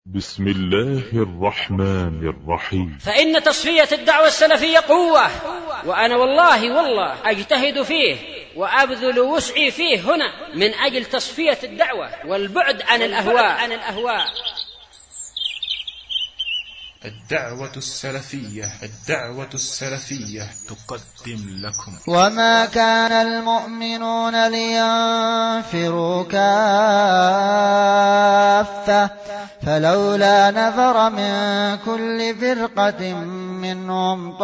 بسم الله الرحمن الرحيم. فإن تصفية الدعوة السلفية قوة، وأنا والله أجتهد فيه وأبذل وسعي فيه هنا من أجل تصفية الدعوة والبعد عن الأهواء. الدعوة السلفية تقدم لكم. وما كان المؤمنون لينفروا كافة فلولا نفر من كل فرقة منهم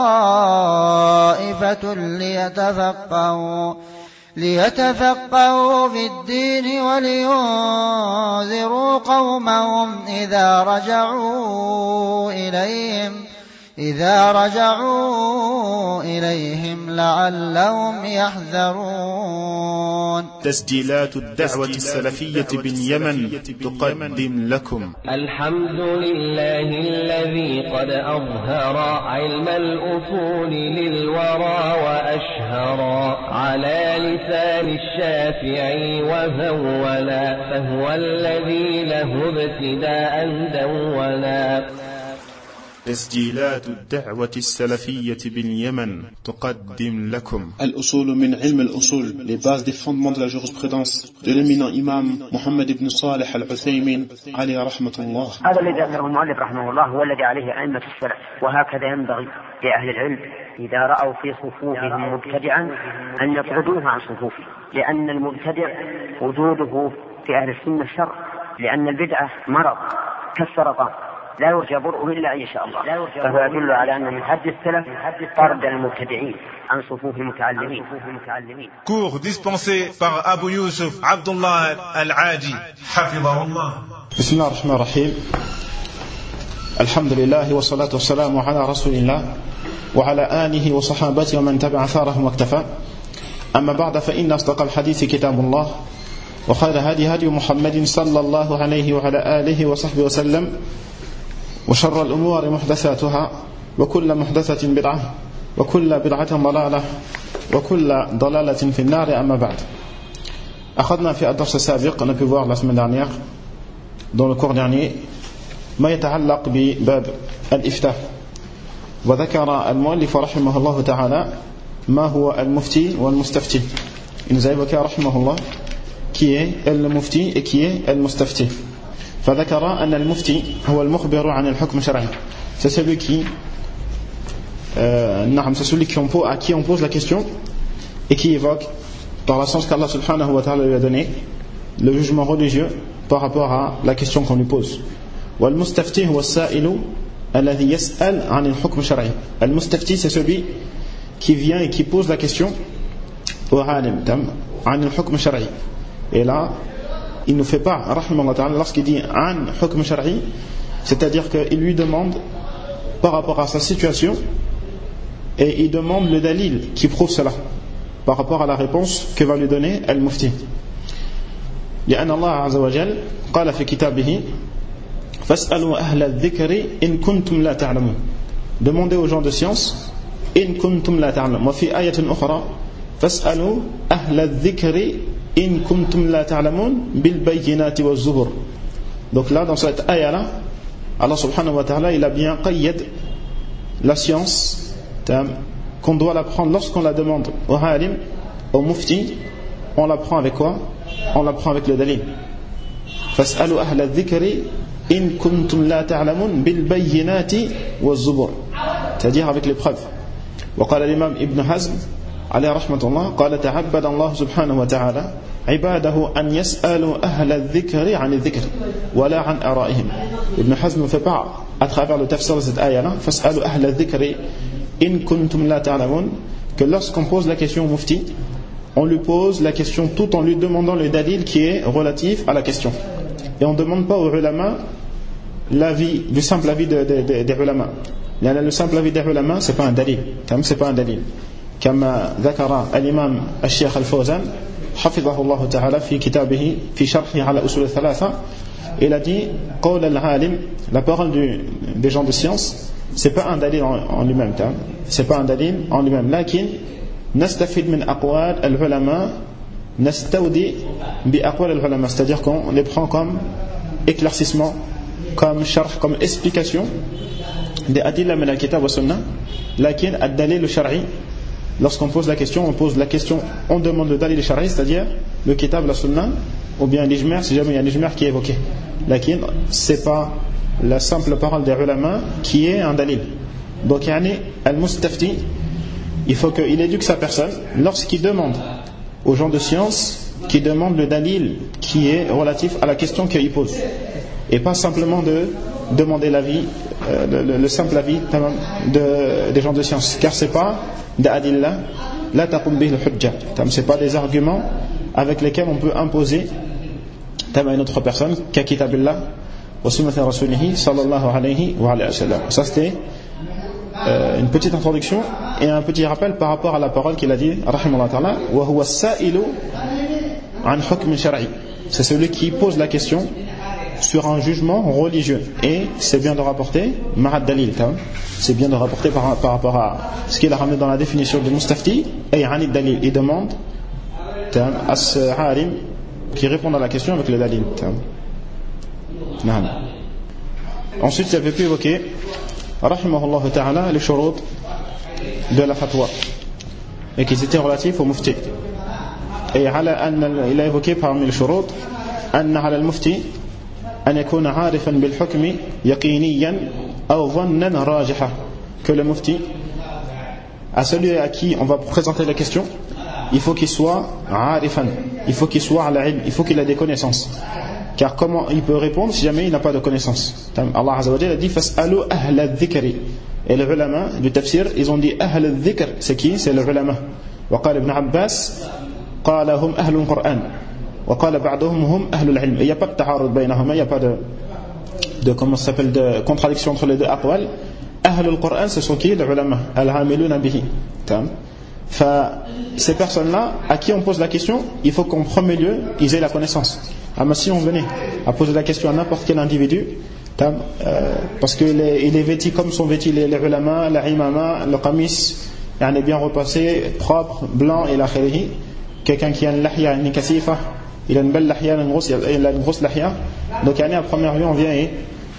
طائفة ليتفقهوا في الدين ولينذروا قومهم إذا رجعوا إليهم لعلهم يحذرون. تسجيلات الدعوة السلفية باليمن تقدم لكم. الحمد لله الذي قد أظهر علم الأصول للورى وأشهر على لسان الشافعي وهولا، فهو الذي له ابتداء دولا. تسجيلات الدعوة السلفية باليمن تقدم لكم. الأصول من علم الأصول, les bases des fondements de la jurisprudence de l'éminent imam Mohammed ibn Salih al-Uthaymin عليه رحمة الله. هذا الذي ذكره المؤلف رحمه الله هو الذي عليه أئمة السلف، وهكذا ينبغي لأهل العلم إذا رأوا في صفوفهم مبتدعا أن يطردوه عن صفوفه، لأن المبتدع وجوده في أهل السنة شر، لأن البدعة مرض كالسرطان لا يرجى برؤه إلا إن شاء الله، فهو يدل على أن من حد السلف طرد المبتدعين عن صفوف المتعلمين. Cours dispensé par Abu Yusuf Abdullah Al-Adi حفظه الله. بسم الله الرحمن الرحيم. الحمد لله والصلاة والسلام على رسول الله وعلى آله وصحابته ومن تبع أثارهم واكتفى. أما بعد، فإن أصدق الحديث كتاب الله، وخير هدي محمد صلى الله عليه وعلى آله وصحبه وسلم، وشر الأمور محدثاتها، وكل محدثة بدعة، وكل بدعة ضلالة، وكل ضلالة في النار. أما بعد. أخذنا في الدرس السابق, on a pu voir la semaine dernière dans le cours dernier ما يتعلق بباب الإفتاء, وذكر المؤلف رحمه الله تعالى ما هو المفتي والمستفتي. Il nous a évoqué رحمه الله qui est le mufti et qui est le mustafti. فذكر أن المفتي هو المخبر عن الحكم الشرعي. C'est celui qui à qui on pose la question et qui évoque par la sens qu'Allah subhanahu wa ta'ala lui a donné le jugement religieux par rapport à la question qu'on lui pose. والمستفتي هو السائل الذي يسأل عن الحكم الشرعي. المستفتي, c'est celui qui vient et qui pose la question au alim عن الحكم الشرعي. Et là il nous fait part, rahimahullah ta'ala, lorsqu'il dit an hukm shar'i, c'est-à-dire qu'il lui demande par rapport à sa situation, et il demande le dalil qui prouve cela par rapport à la réponse que va lui donner al-mufti. لأن الله عز وجل قال في كتابه فاسألوا أهل الذكر إن كنتم لا تعلمون. Demandez aux gens de science إن كنتم لا تعلمون. وفي آية أخرى فاسألوا أهل الذكر إن كنتم لا تعلمون بالبينات والزبر. Donc là, dans cette ayah-là, Allah subhanahu wa ta'ala, il a bien qayyad la science qu'on doit l'apprendre lorsqu'on la demande au halim, au mufti. On l'apprend avec quoi? On l'apprend avec le dalil. فاسألوا أهل الذكر إن كنتم لا تعلمون بالبينات والزبر, c'est-à-dire avec les preuves. وقال الإمام ابن حزم عليه رحمة الله قال تعبد الله سبحانه وتعالى عباده أن يسألوا أهل الذكر عن الذكر ولا عن آرائهم. Ibn Hazm nous fait part à travers le tafsir de cette ayah-là, فاسألوا أهل الذكر إن كنتم لا تعلمون, que lorsqu'on pose la question au mufti, on lui pose la question tout en lui demandant le dalil qui est relatif à la question, et on ne demande pas aux ulama l'avis, le simple avis des ulama. Le simple avis des ulama, c'est pas un dalil, c'est pas un dalil. كما ذكر الإمام الشيخ الفوزان حفظه الله تعالى في كتابه في شرحه على أصول الثلاثة, il a dit قول العالم, la parole des gens de science, c'est pas un dalil en lui-même, c'est pas un dalil en lui-même, لكن نستفيد من أقوال العلماء نستودي بأقوال العلماء, c'est-à-dire qu'on les prend comme éclaircissement comme sharh, comme explication des adilla min al-kitab wa sunnah. Lakin ad-dalil al-shar'i, lorsqu'on pose la question, on demande le dalil al-shar'i, c'est-à-dire le kitab, la sunnah, ou bien l'ijma', si jamais il y a l'ijma' qui est évoqué. Lakin c'est pas la simple parole des ulama qui est un dalil. Donc yani al-mustafti, il faut qu'il éduque sa personne lorsqu'il demande aux gens de science, qui demandent le dalil qui est relatif à la question qu'il pose, et pas simplement de demander l'avis, le simple avis des gens de science, car c'est pas d'adillah la taqum bihi al-hujja, c'est pas des arguments avec lesquels on peut imposer à une autre personne qu'à kitabillah wa sunnati rasulih sallallahu alayhi wa sallam. Ça c'était une petite introduction et un petit rappel par rapport à la parole qu'il a dit rahimahullah ta'ala, wa huwa as-sa'ilu an hukm shar'i, c'est celui qui pose la question sur un jugement religieux, et c'est bien de rapporter ma'ad dalil, c'est bien de rapporter par rapport à ce qu'il a ramené dans la définition de mustafti, et anid dalil, il demande as-alim qui répond à la question avec le dalil. Ensuite il avait pu évoquer rahimahullah ta'ala les shurut de la fatwa, et qui étaient relatifs au mufti, et il a évoqué parmi les shurut anna ala al-mufti an yakuna 'arifan bil hukmi yaqiniyan aw dhannan rajiha, que le mufti, à celui à qui on va présenter la question, il faut qu'il soit 'arifan, il faut qu'il soit ala ilm, il faut qu'il ait des connaissances, car comment il peut répondre si jamais il n'a pas de connaissances? Allah Azza wa Jalla a dit fas'alu ahla adh-dhikri, et les ulama du tafsir ils ont dit ahla adh-dhikr, c'est qui? C'est les ulama. Wa qala ibn Abbas qala hum ahlu al-Qur'an wa qala ba'duhum hum ahlu al-ilm. Il n'y a pas de ta'arud baynahuma, il n'y a pas de comment ça s'appelle, de contradiction entre les deux aqwal. Ahlu al-Qur'an, ce sont qui? Les ulama al-amiluna bihi. Ces personnes-là à qui on pose la question, il faut qu'en premier lieu ils aient la connaissance. Mais si on venait à poser la question à n'importe quel individu, parce qu'il est vêtu comme sont vêtus les ulama, la imama, le qamis, il est bien repassé, propre, blanc, et la khayrihi. Quelqu'un qui a une lahya, une kasifa, il a une belle lahya, il a une grosse lahya. Donc à première vue on vient et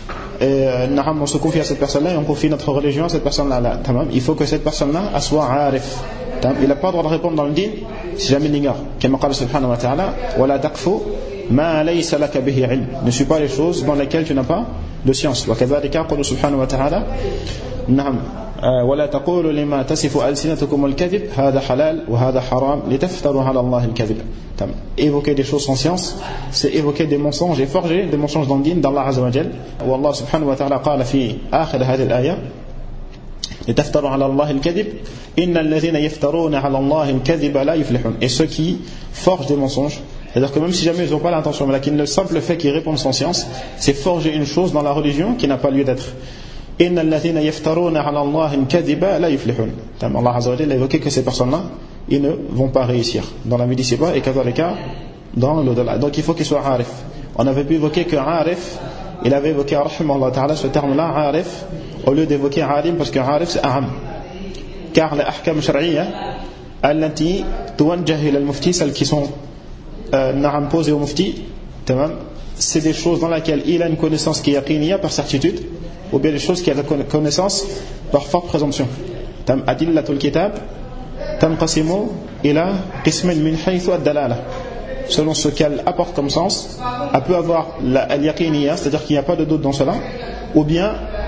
on se confie à cette personne-là, et on confie notre religion à cette personne-là. Il faut que cette personne-là soit arif. Il n'a pas le droit de répondre dans le din si jamais il l'ignore. Comme dit subhanahu wa ta'ala, wala taqfu ma laysa laka bihi ilm, ne suis pas les choses dans lesquelles tu n'as pas de science. Wa kadhalika qala subhanahu wa ta'ala, na'am wala taqulu lima tasifu alsinatukum al-kadhib hadha halal wa hadha haram litaftaru ala Allah al-kadhib. Évoquer des choses sans science, c'est évoquer des mensonges et forger des mensonges dans le din d'Allah Azza wa Jalla. Wa Allah subhanahu wa ta'ala qala fi akhir hadhihi al-aya لتفتروا على الله الكذب إن الذين يفترون على الله الكذب لا يفلحون. Et ceux qui forgent des mensonges, c'est-à-dire que même si jamais ils n'ont pas l'intention, mais le simple fait qu'ils répondent sans science, c'est forger une chose dans la religion qui n'a pas lieu d'être. إن الذين يفترون على الله الكذب لا يفلحون. Allah Azza wa Jalla a évoqué que ces personnes-là, ils ne vont pas réussir dans la vie d'ici-bas, et kadhalika dans l'au-delà. Donc il faut qu'ils soient arif. On avait pu évoquer que arif, il avait évoqué rahimahullah ta'ala ce terme-là, arif, au lieu d'évoquer alim, parce que arif c'est aham, car les ahkam shar'iyya allati tuwajjah ila al-mufti, celles qui sont posées au mufti, c'est des choses dans lesquelles il a une connaissance qui est yaqiniya par certitude, ou bien des choses qui a une connaissance par forte présomption. Adillatul kitab tanqasimu ila qismin min haythu ad-dalala, selon ce qu'elle apporte comme sens, elle peut avoir al-yaqiniya, c'est-à-dire qu'il n'y a pas de doute dans cela, ou bien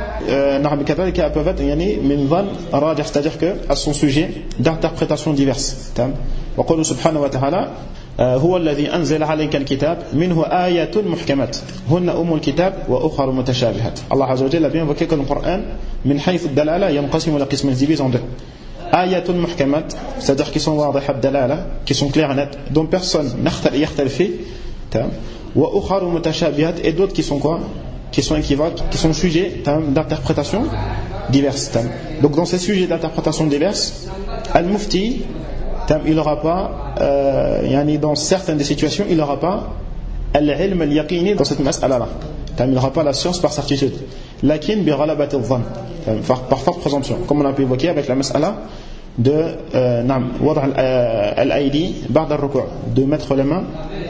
elles peuvent être min dhann rajih, c'est-à-dire qu'elles sont sujets d'interprétations diverses. Wa qala subhanahu wa ta'ala huwa alladhi anzala alayka al-kitab minhu ayatun muhkamat hunna umul kitab wa ukhra mutashabihat. Allah Azza wa Jalla a bien évoqué que le Coran min haythu ad-dalala yanqasimu ila qismayn, divise en deux. Ayatun muhkamat, c'est-à-dire qui sont wadihat ad-dalala, qui sont clairs et nets, dont personne n'yakhtalif fi, wa ukhra mutashabihat, et d'autres qui sont quoi? Qui sont équivoques, qui sont sujets d'interprétation diverses. Donc dans ces sujets d'interprétation diverses, al-mufti, il n'aura pas, dans certaines des situations, il n'aura pas al-ilm al-yaqini dans cette mas'ala-là. Il n'aura pas la science par certitude. Lakin bi ghalabat al-dhann, par forte présomption, comme on a pu évoquer avec la mas'ala de wad' al-aidi ba'da al-ruku', de mettre les mains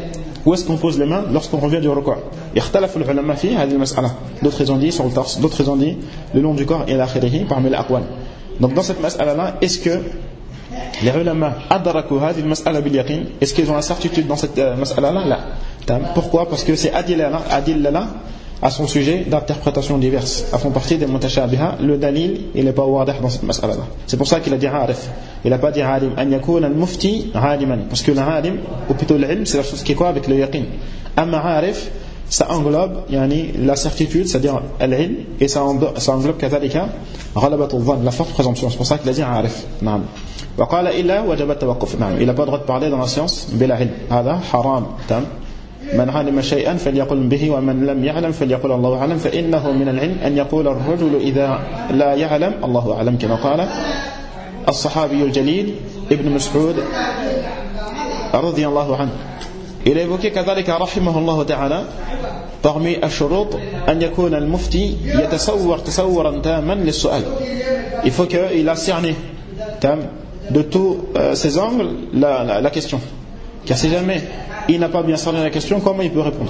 Où est-ce qu'on pose les mains lorsqu'on revient du ruku'? اختلف العلماء في هذه المسألة. D'autres ils ont dit sur le torse, d'autres ils ont dit le long du corps et l'akhirihi parmi les aqwal. Donc dans cette mas'ala-là, est-ce que les ulama adraku hadhihi al-mas'ala bil yaqin? Est-ce qu'ils ont la certitude dans cette mas'ala-là? Là. Pourquoi? Parce que ces adilla-là à son sujet d'interprétations diverses, à font partie des mutashabiha. Le dalil il n'est pas wadih dans cette mas'ala-là. C'est pour ça qu'il a dit arif. Il n'a pas dit alim. An yakuna al-mufti aliman. Parce que l'alim, ou plutôt l'ilm, c'est la chose qui est quoi avec le yaqin. Amma arif, ça englobe la certitude, c'est-à-dire l'ilm, et ça englobe kathalika ghalabatul dhann, la forte présomption. C'est pour ça qu'il a dit arif. Naam. وقال إلا وجب التوقف. نعم. Il n'a pas le droit de parler dans la science بلا علم. هذا حرام. تمام. من علم شيئا فليقل به ومن لم يعلم فليقل الله أعلم فإنه من العلم أن يقول الرجل إذا لا يعلم الله أعلم كما قال الصحابي الجليل ابن مسعود رضي الله عنه. Il a évoqué كذلك رحمه الله تعالى parmi الشروط أن يكون المفتي يتصور تصورا تاما للسؤال. Il faut qu'il a cerné de tous ses angles la question. Car si jamais il n'a pas bien cerné la question, comment il peut répondre?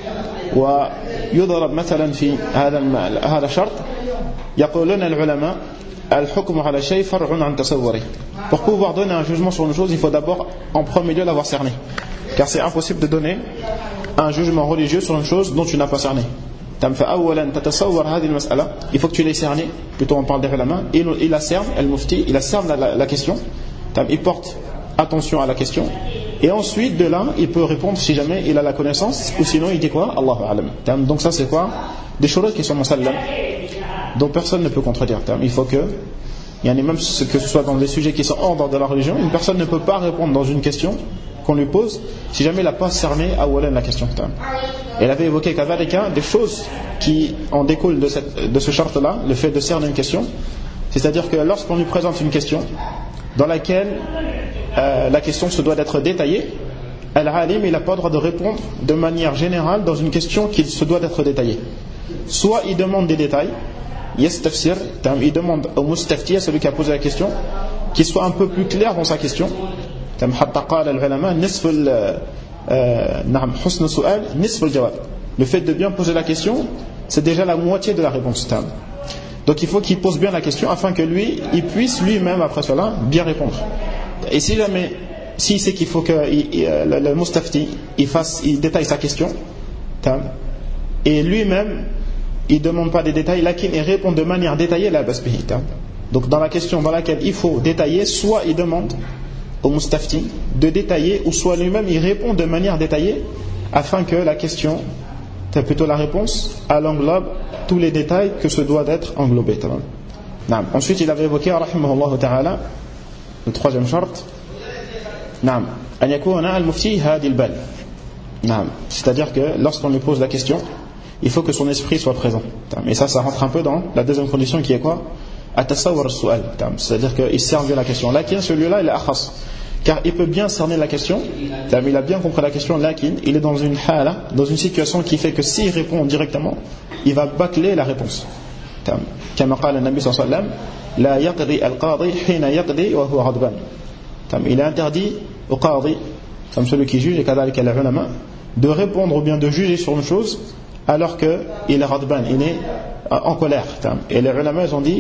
ويضرب مثلا في هذا الشرط يقولون العلماء الحكم على شيء فرع عن تصوره. Pour pouvoir donner un jugement sur une chose, il faut d'abord en premier lieu l'avoir cerné. Car c'est impossible de donner un jugement religieux sur une chose dont tu n'as pas cerné. فأولا تتصور هذه المسألة, il faut que tu l'aies cerné. Plutôt on parle des ulama, il la cerne, al-mufti, il la cerne la question. Il porte attention à la question. Et ensuite de là il peut répondre si jamais il a la connaissance, ou sinon il dit quoi? Allahu a'lam. Donc ça c'est quoi? Des choses qui sont musallam, dont personne ne peut contredire. Il faut que même que ce soit dans des sujets qui sont hors de la religion, une personne ne peut pas répondre dans une question qu'on lui pose si jamais il n'a pas cerné awalan la question. Elle avait évoqué qu'avec des choses qui en découlent de ce charte là, le fait de cerner une question, c'est-à-dire que lorsqu'on lui présente une question dans laquelle la question se doit d'être détaillée, al-alim il n'a pas le droit de répondre de manière générale dans une question qui se doit d'être détaillée. Soit il demande des détails, yastafsir, il demande au mustafti, à celui qui a posé la question, qu'il soit un peu plus clair dans sa question. حتى قال العلماء نصف نعم حسن السؤال نصف الجواب. Le fait de bien poser la question, c'est déjà la moitié de la réponse. Donc il faut qu'il pose bien la question afin que il puisse lui-même après cela bien répondre. Et si jamais, s'il sait qu'il faut que le mustafti il détaille sa question, et lui-même il ne demande pas des détails, lakin il répond de manière détaillée la basbihi. Donc dans la question dans laquelle il faut détailler, soit il demande au mustafti de détailler, ou soit lui-même il répond de manière détaillée afin que la question, plutôt la réponse, elle englobe tous les détails que ce doit d'être englobé. Ensuite il avait évoqué rahimahullah ta'ala le troisième charte, an yakuna al-mufti hadi al-bal. C'est-à-dire que lorsqu'on lui pose la question, il faut que son esprit soit présent. Et ça rentre un peu dans la deuxième condition qui est quoi? At-tasawwur as-su'al. C'est-à-dire qu'il cerne bien la question. Lakin, celui-là, il est akhas. Car il peut bien cerner la question, il a bien compris la question, lakin, il est dans une hala, dans une situation qui fait que s'il répond directement, il va bâcler la réponse. Comme قال النبي صلى الله عليه وسلم لا يقضي القاضي حين يقضي وهو غضبان. Il est interdit au qadi, comme celui qui juge, et كذلك العلماء, de répondre ou bien de juger sur une chose alors qu'il est radban, il est en colère. Et les ulama ils ont dit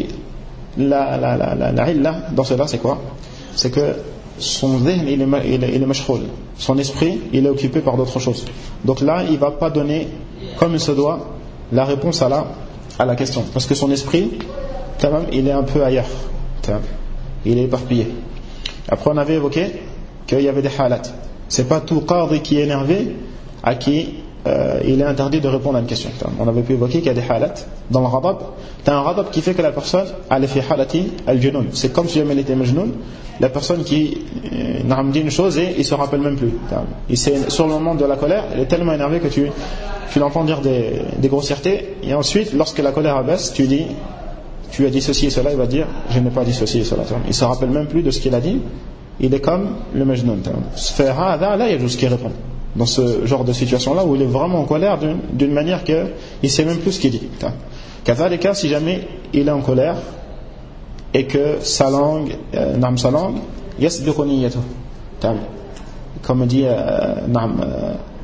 la illa dans cela c'est quoi? C'est que son dhihn il est mashghoul, son esprit il est occupé par d'autres choses. Donc là il ne va pas donner comme il se doit la réponse à la question, parce que son esprit il est un peu ailleurs, il est éparpillé. Après on avait évoqué qu'il y avait des halat. C'est pas tout qadi qui est énervé à qui il est interdit de répondre à une question. On avait pu évoquer qu'il y a des halat dans le radab. Tu as un radab qui fait que la personne elle fait halati al-junoun. C'est comme si elle était majnoun. La personne qui dit une chose et il se rappelle même plus. Il sur le moment de la colère, il est tellement énervé que tu l'entends dire des grossièretés, et ensuite lorsque la colère abaisse, tu as dit ceci et cela, il va dire je n'ai pas dit ceci et cela. Il se rappelle même plus de ce qu'il a dit. Il est comme le majnoun. Là il y a juste qui répond. Dans ce genre de situation-là où il est vraiment en colère d'une manière qu'il ne sait même plus ce qu'il dit. Kazalika, si jamais il est en colère et que sa langue, yasbiqu niyyatuhu, comme dit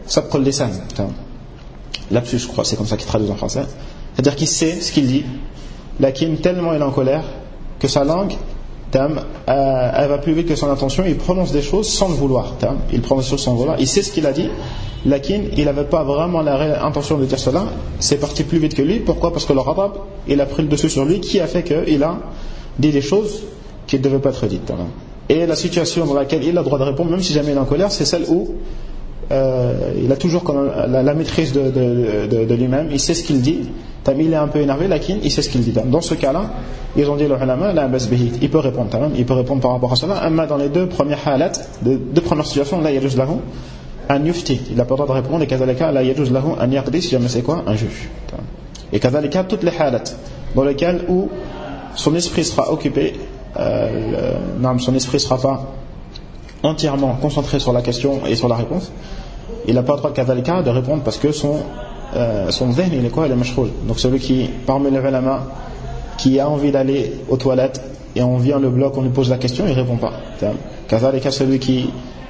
sabq al-lisan, lapsus je crois, c'est comme ça qu'il traduit en français, c'est-à-dire qu'il sait ce qu'il dit, lakin tellement il est en colère que sa langue elle va plus vite que son intention, il prononce des choses sans le vouloir, il prononce des choses sans le vouloir, il sait ce qu'il a dit, lakin il n'avait pas vraiment la réelle intention de dire cela, c'est parti plus vite que lui. Pourquoi? Parce que le ghadab il a pris le dessus sur lui, qui a fait qu'il a dit des choses qui ne devaient pas être dites. Et la situation dans laquelle il a le droit de répondre, même si jamais il est en colère, c'est celle où il a toujours quand même la maîtrise de lui-même, il sait ce qu'il dit, il est un peu énervé, lakin il sait ce qu'il dit. Dans ce cas-là, ils ont dit le ulama, la bas bihi, il peut répondre, il peut répondre par rapport à cela. Amma dans les deux premières halat, deux premières situations, là yajuz lahu an yufti, il n'a pas le droit de répondre, et kadhalika la yajuz lahu an yaqdi, si jamais c'est quoi? Un juge. Et kadhalika toutes les halat dans lesquelles où son esprit sera occupé, son esprit ne sera pas entièrement concentré sur la question et sur la réponse, il n'a pas le droit kadhalika de répondre parce que son dhihn il est quoi? Il est mashghoul. Donc celui qui, parmi les ulama, qui a envie d'aller aux toilettes et on vient le bloc, on lui pose la question, il ne répond pas. Kadhalika celui qui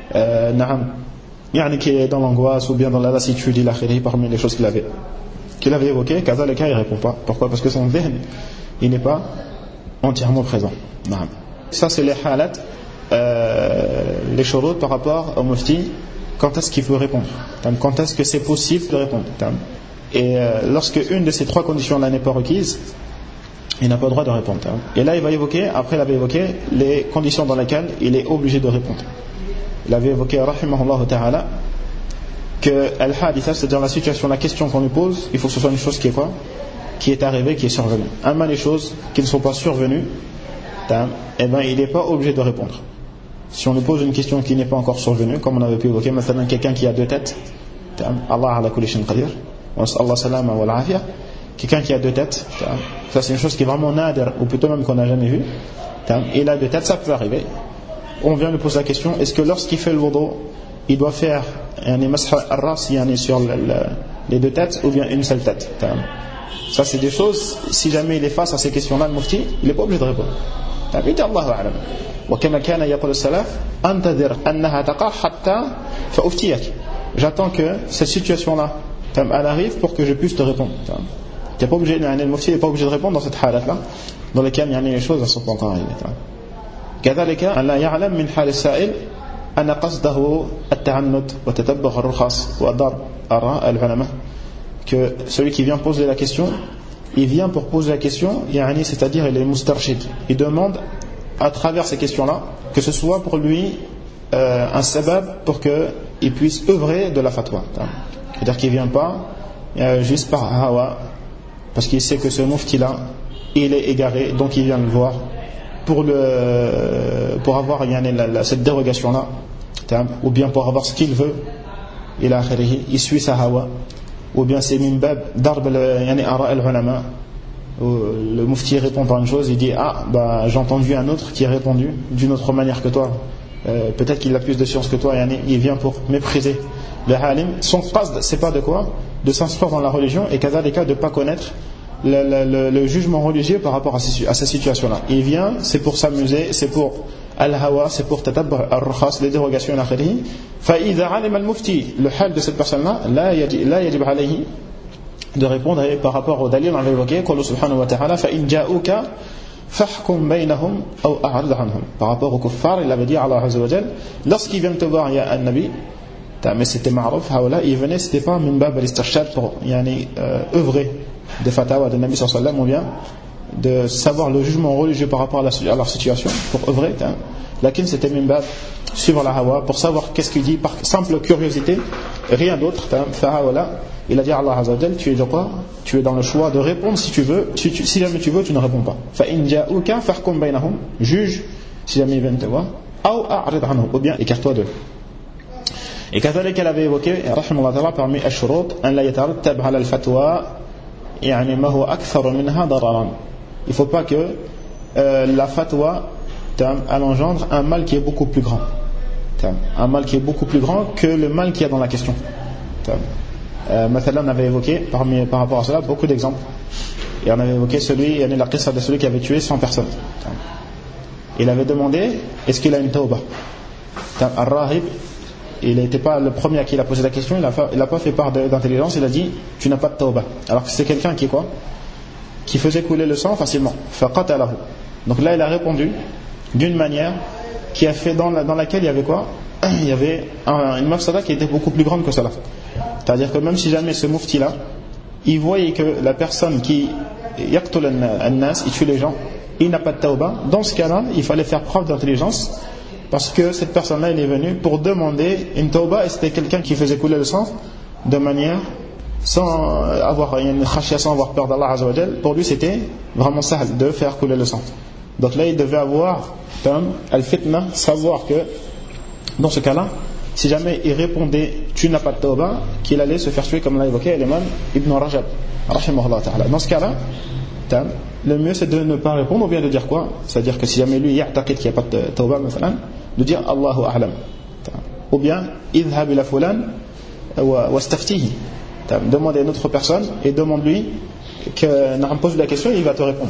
est dans l'angoisse ou bien dans la lassitude, il a parmi les choses qu'il avait évoquées, kadhalika il ne répond pas. Pourquoi? Parce que son dhihn il n'est pas entièrement présent. Ça c'est les halat, les shurut par rapport au mufti, quand est-ce qu'il peut répondre, quand est-ce que c'est possible de répondre. Et lorsque une de ces trois conditions-là n'est pas requise, il n'a pas le droit de répondre. Et là il va évoquer, après il avait évoqué les conditions dans lesquelles il est obligé de répondre. Il avait évoqué rahimahullah ta'ala que al-haditha, c'est-à-dire la situation, la question qu'on lui pose, il faut que ce soit une chose qui est quoi? Qui est arrivée, qui est survenue. Amma les choses qui ne sont pas survenues, il n'est pas obligé de répondre. Si on lui pose une question qui n'est pas encore survenue, comme on avait pu évoquer, maintenant quelqu'un qui a deux têtes, Allah ala kulli shay'in qadir, wa sallallahu salama wa al-afiyah, quelqu'un qui a deux têtes, ça c'est une chose qui est vraiment nadir, ou plutôt même qu'on n'a jamais vu, il a deux têtes, ça peut arriver. On vient lui poser la question, est-ce que lorsqu'il fait le wudu, il doit faire masah ar-ras sur les deux têtes, ou bien une seule tête? Ça c'est des choses, si jamais il est face à ces questions-là, le mufti, il n'est pas obligé de répondre. Il dit Allahu a'lam. وكما كان يقول السلف انتظر انها تقع حتى فافتيك. J'attends que cette situation-là elle arrive pour que je puisse te répondre. Tu n'es pas obligé, le mufti n'est pas obligé de répondre dans cette halat-là, dans laquelle les choses ne sont pas encore arrivées. كذلك أن لا يعلم من حال السائل أن قصده التعنت وتتبع الرخص وضرب آراء العلماء, que celui qui vient poser la question, il vient pour poser la question, c'est-à-dire il est mustarshid, il demande à travers ces questions-là que ce soit pour lui un sabab pour qu'il puisse œuvrer de la fatwa. C'est-à-dire qu'il ne vient pas juste par hawa, parce qu'il sait que ce mufti-là il est égaré, donc il vient le voir pour avoir cette dérogation-là, ou bien pour avoir ce qu'il veut, il suit sa hawa, ou bien c'est min bab darb ara al-ulama, le mufti répond par une chose, il dit j'ai entendu un autre qui a répondu d'une autre manière que toi, peut-être qu'il a plus de science que toi, il vient pour mépriser le halim. Son qasd, c'est pas de quoi? De s'inscrire dans la religion, et kadhalika de ne pas connaître le jugement religieux par rapport à ces situations-là. Il vient, c'est pour s'amuser, c'est pour al-hawa, c'est pour tatabba al-rukhas, les dérogations, فإذا علم المفتي, le hal de cette personne-là, la yajib alayhi, de répondre par rapport au dalil, on avait évoqué, قال سبحانه وتعالى فإن جاءوك فاحكم بينهم أو أعرض عنهم. Par rapport aux kuffar, il avait dit Allah Azza wa Jal, lorsqu'ils viennent te voir, il y a un nabi, mais c'était ma'ruf, il venait, c'était pas min bab al-istirshad pour œuvrer des fatawa de Nabi sallallahu alayhi wa sallam, ou bien de savoir le jugement religieux par rapport à leur situation, pour œuvrer, lakin c'était min bab suivre la hawa, pour savoir qu'est-ce qu'il dit par simple curiosité, rien d'autre. Il a dit à Allah Azza wa Jal, tu es de quoi? Tu es dans le choix de répondre si tu veux, si jamais tu veux tu ne réponds pas. فَإِنْ جَاءُوكَ فَحْكُمْ بَيْنَهُمْ, juge si jamais ils viennent te voir, أَوْ أَعْرِضْ عَنْهُمْ, ou bien écarte-toi d'eux. Et كذلك elle avait évoqué رحمه الله تعالى parmi الشروط أن لا يترتب على الفتوى ما هو أكثر منها ضررا. Il ne faut pas que la fatwa elle engendre un mal qui est beaucoup plus grand, un mal qui est beaucoup plus grand que le mal qu'il y a dans la question. Mathalan, on avait évoqué par rapport à cela beaucoup d'exemples, et on avait évoqué la qissa de celui qui avait tué 100 personnes. Il avait demandé est-ce qu'il a une tawbah. Ar-rahib il n'était pas le premier à qui il a posé la question, il n'a pas fait part d'intelligence, il a dit tu n'as pas de tawbah. Alors que c'est quelqu'un qui est quoi? Qui faisait couler le sang facilement. فَقَتَلَهُ. Donc là il a répondu d'une manière qui a fait dans laquelle il y avait quoi? Il y avait une mafsada qui était beaucoup plus grande que cela. C'est-à-dire que même si jamais ce mufti là, il voyait que la personne qui yaqtul an-nas, il tue les gens, il n'a pas de tawbah, dans ce cas-là il fallait faire preuve d'intelligence, parce que cette personne-là elle est venue pour demander une tawbah, et c'était quelqu'un qui faisait couler le sang de manière sans avoir une khashia, sans avoir peur d'Allah Azza wa Jal. Pour lui c'était vraiment sahl de faire couler le sang. Donc là il devait avoir al-fitna, savoir que dans ce cas-là, si jamais il répondait tu n'as pas de tawbah, qu'il allait se faire tuer, comme l'a évoqué l'imam Ibn Rajab rahimahullah ta'ala. Dans ce cas-là, le mieux c'est de ne pas répondre, ou bien de dire quoi? C'est-à-dire que si jamais lui ya'taqid qu'il n'y a pas de tawbah, de dire Allahu a'lam, ou bien idhhab ila fulan wastaftihi, demande à une autre personne et demande-lui que Naram pose la question et il va te répondre.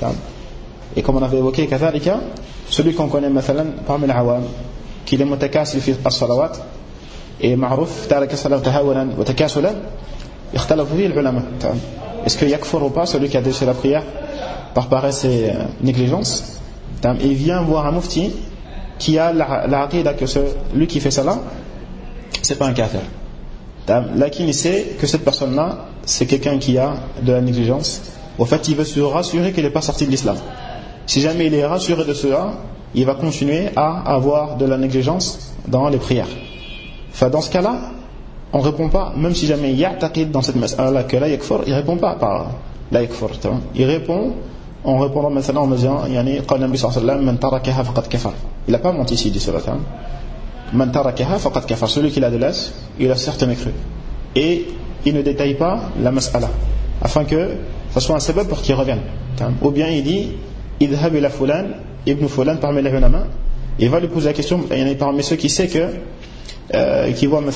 Et comme on avait évoqué kadhalika, celui qu'on connaît parmi les awam, qu'il est mutakasil fi as-salawat et ma'ruf taraka salat tahawanan wa takasulan, ikhtalafu fi al-ulama. Est-ce que yakfur ou pas celui qui a délaissé la prière par paresse et négligence? Il vient voir un mufti qui a la aqida que celui qui fait ça là, c'est pas un kafir. Là qui sait que cette personne-là, c'est quelqu'un qui a de la négligence. En fait, il veut se rassurer qu'il n'est pas sorti de l'islam. Si jamais il est rassuré de cela, il va continuer à avoir de la négligence dans les prières. Enfin, dans ce cas-là, on ne répond pas, même si jamais il y a taqid dans cette mas'ala que la yakfur, il ne répond pas par la yakfur. Il répond en répondant maintenant en disant yani, qala nabi sallallahu alayhi wa sallam, man tarakaha faqad kafar. Il n'a pas menti ici, dit cela. Man tarakaha faqad kafar. Celui qui la délaisse, il a certes mécru. Et il ne détaille pas la mas'ala, afin que ça soit un sabab pour qu'il revienne. Ou bien il dit idhhab ila fulan ibn fulan parmi les ulama, il va lui poser la question, il y en a parmi ceux qui sait que qui voit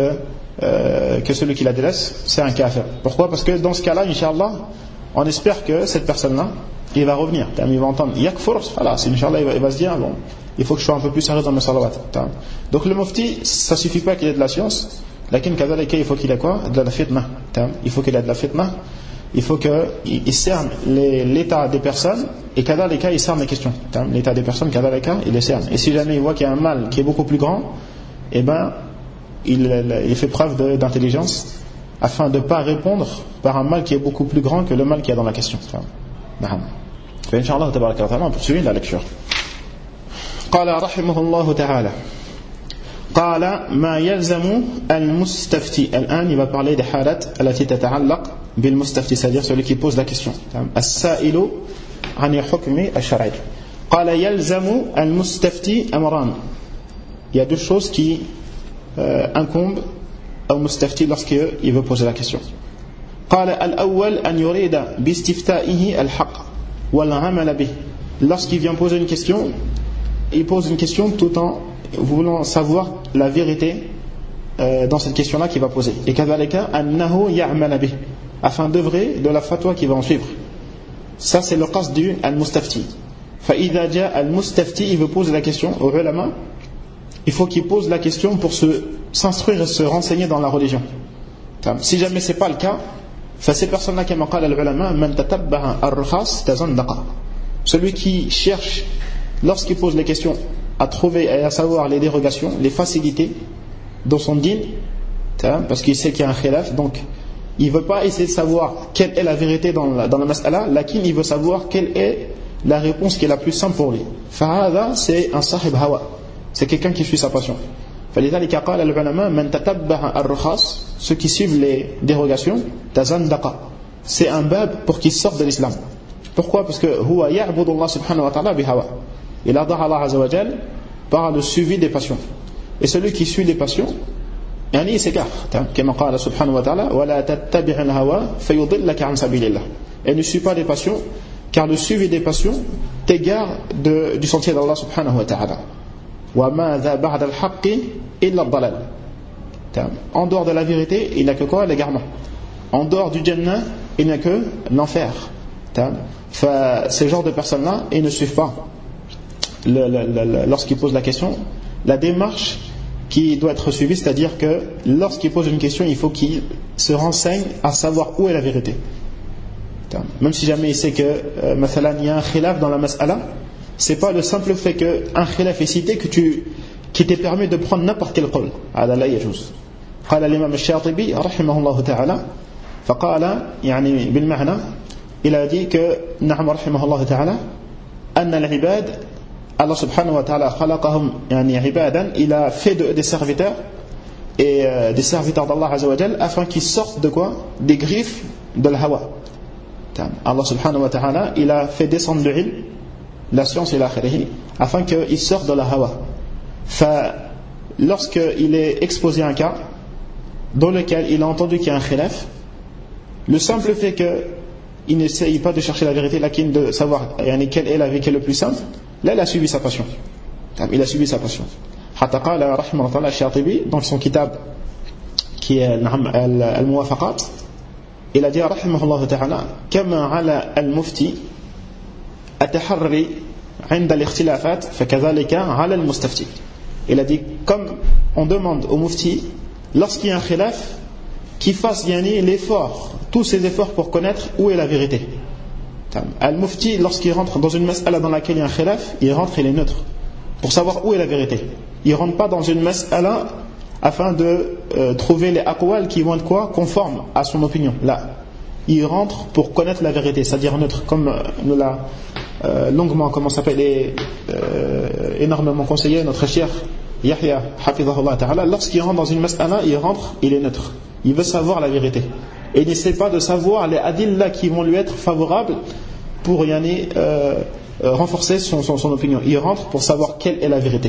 que celui qui la délaisse c'est un kafir. Pourquoi? Parce que dans ce cas-là, Inch'Allah, on espère que cette personne-là il va revenir, il va entendre yakfur, voilà, Inch'Allah il va se dire bon, il faut que je sois un peu plus sérieux dans mes salawat. Donc le mufti, ça suffit pas qu'il ait de la science, lakin kadhalika il faut qu'il ait quoi? De la fitna. Il faut qu'il ait de la fitna. Il faut qu'il cerne l'état des personnes, et kadhalika il cerne les questions. L'état des personnes, kadhalika il les cerne. Et si jamais il voit qu'il y a un mal qui est beaucoup plus grand, eh ben il fait preuve d'intelligence afin de ne pas répondre par un mal qui est beaucoup plus grand que le mal qu'il y a dans la question. Inch'Allah, on poursuit la lecture. قال رحمه الله تعالى قال ما يلزم المستفتي. الآن il va parler des حالات التي تتعلق بالمستفتي, c'est-à-dire celui qui pose la question. السائل عن الحكم الشرعي. قال يلزم المستفتي أمران. Il y a deux choses qui incombent au mustafti lorsqu'il veut poser la question. قال الأول أن يريد باستفتائه الحق والعمل به. Lorsqu'il vient poser une question, il pose une question tout en voulant savoir la vérité dans cette question-là qu'il va poser. Et كذلك أنه يعمل به, afin d'œuvrer de la fatwa qui va en suivre. Ça c'est le qasd du al-mustafti. فإذا جاء المستفتي, il veut poser la question aux ulama, il faut qu'il pose la question pour s'instruire et se renseigner dans la religion. Si jamais c'est pas le cas, ces personnes-là, comme قال العلماء من تتبع الرخص تزندق. Celui qui cherche, lorsqu'il pose les questions, à trouver et à savoir les dérogations, les facilités dans son din, parce qu'il sait qu'il y a un khilaf, donc il ne veut pas essayer de savoir quelle est la vérité dans la mas'ala, lakin il veut savoir quelle est la réponse qui est la plus simple pour lui. Fahada, c'est un sahib hawa, c'est quelqu'un qui suit sa passion. فلذلك قال العلماء من تتبع الرخص, ceux qui suivent les dérogations, tazandaqa, c'est un bab pour qu'il sorte de l'islam. Pourquoi? Parce que huwa ya'budu Allah subhanahu wa ta'ala bihawa, il adore Allah azza wa jal par le suivi des passions. Et celui qui suit les passions, il s'égare, comme قال subhanahu wa ta'ala ولا تتبع الهوى فيضلك عن سبيل الله. Et ne suit pas les passions, car le suivi des passions t'égare du sentier d'Allah subhanahu wa ta'ala. وَمَاذَا بَعْدَ الْحَقِّ إِلَّا الضَّلَالِ. En dehors de la vérité, il n'y a que quoi? L'égarement. En dehors du Jannah, il n'y a que l'enfer. Ces genres de personnes-là, ils ne suivent pas, lorsqu'ils posent la question, la démarche qui doit être suivi, c'est-à-dire que lorsqu'il pose une question, il faut qu'il se renseigne à savoir où est la vérité. Même si jamais il sait que il y a un khilaf dans la mas'ala, c'est pas le simple fait qu'un khilaf est cité qui te permet de prendre n'importe quel qawl. هذا لا يجوز. قال الإمام الشاطبي رحمه الله تعالى فقال يعني بالمعنى il a dit que نعم رحمه الله تعالى أن العباد Allah subhanahu wa ta'ala خلقهم يعني عبادا, il a fait des serviteurs et des serviteurs d'Allah azza wa jal afin qu'ils sortent de quoi? Des griffes de l'hawa. Allah subhanahu wa ta'ala, il a fait descendre le ilm, la science et l'akhirah, afin qu'ils sortent de la hawa. Lorsqu'il est exposé à un cas dans lequel il a entendu qu'il y a un khilaf, le simple fait qu'il n'essaye pas de chercher la vérité, de savoir quel est l'avis qui est le plus simple, là il a suivi sa passion. Il a suivi sa passion. حتى قال رحمه الله الشاطبي dans son kitab qui est al-Muwafaqat, il a dit رحمه الله تعالى كما على المفتي التحري عند الاختلافات فكذلك على المستفتي. Il a dit comme on demande au mufti lorsqu'il y a un khilaf qu'il fasse l'effort, tous ses efforts pour connaître où est la vérité. Al-Mufti, lorsqu'il rentre dans une mas'ala dans laquelle il y a un khilaf, il rentre, il est neutre pour savoir où est la vérité. Il ne rentre pas dans une mas'ala afin de trouver les aqwal qui vont être quoi? Conformes à son opinion. Là, il rentre pour connaître la vérité, c'est-à-dire neutre, comme nous l'a longuement, comment ça s'appelle, énormément conseillé notre cher Yahya hafidhahullah ta'ala. Lorsqu'il rentre dans une mas'ala, il rentre, il est neutre, il veut savoir la vérité et il n'essaie pas de savoir les adillas qui vont lui être favorables pour renforcer son opinion. Il rentre pour savoir quelle est la vérité.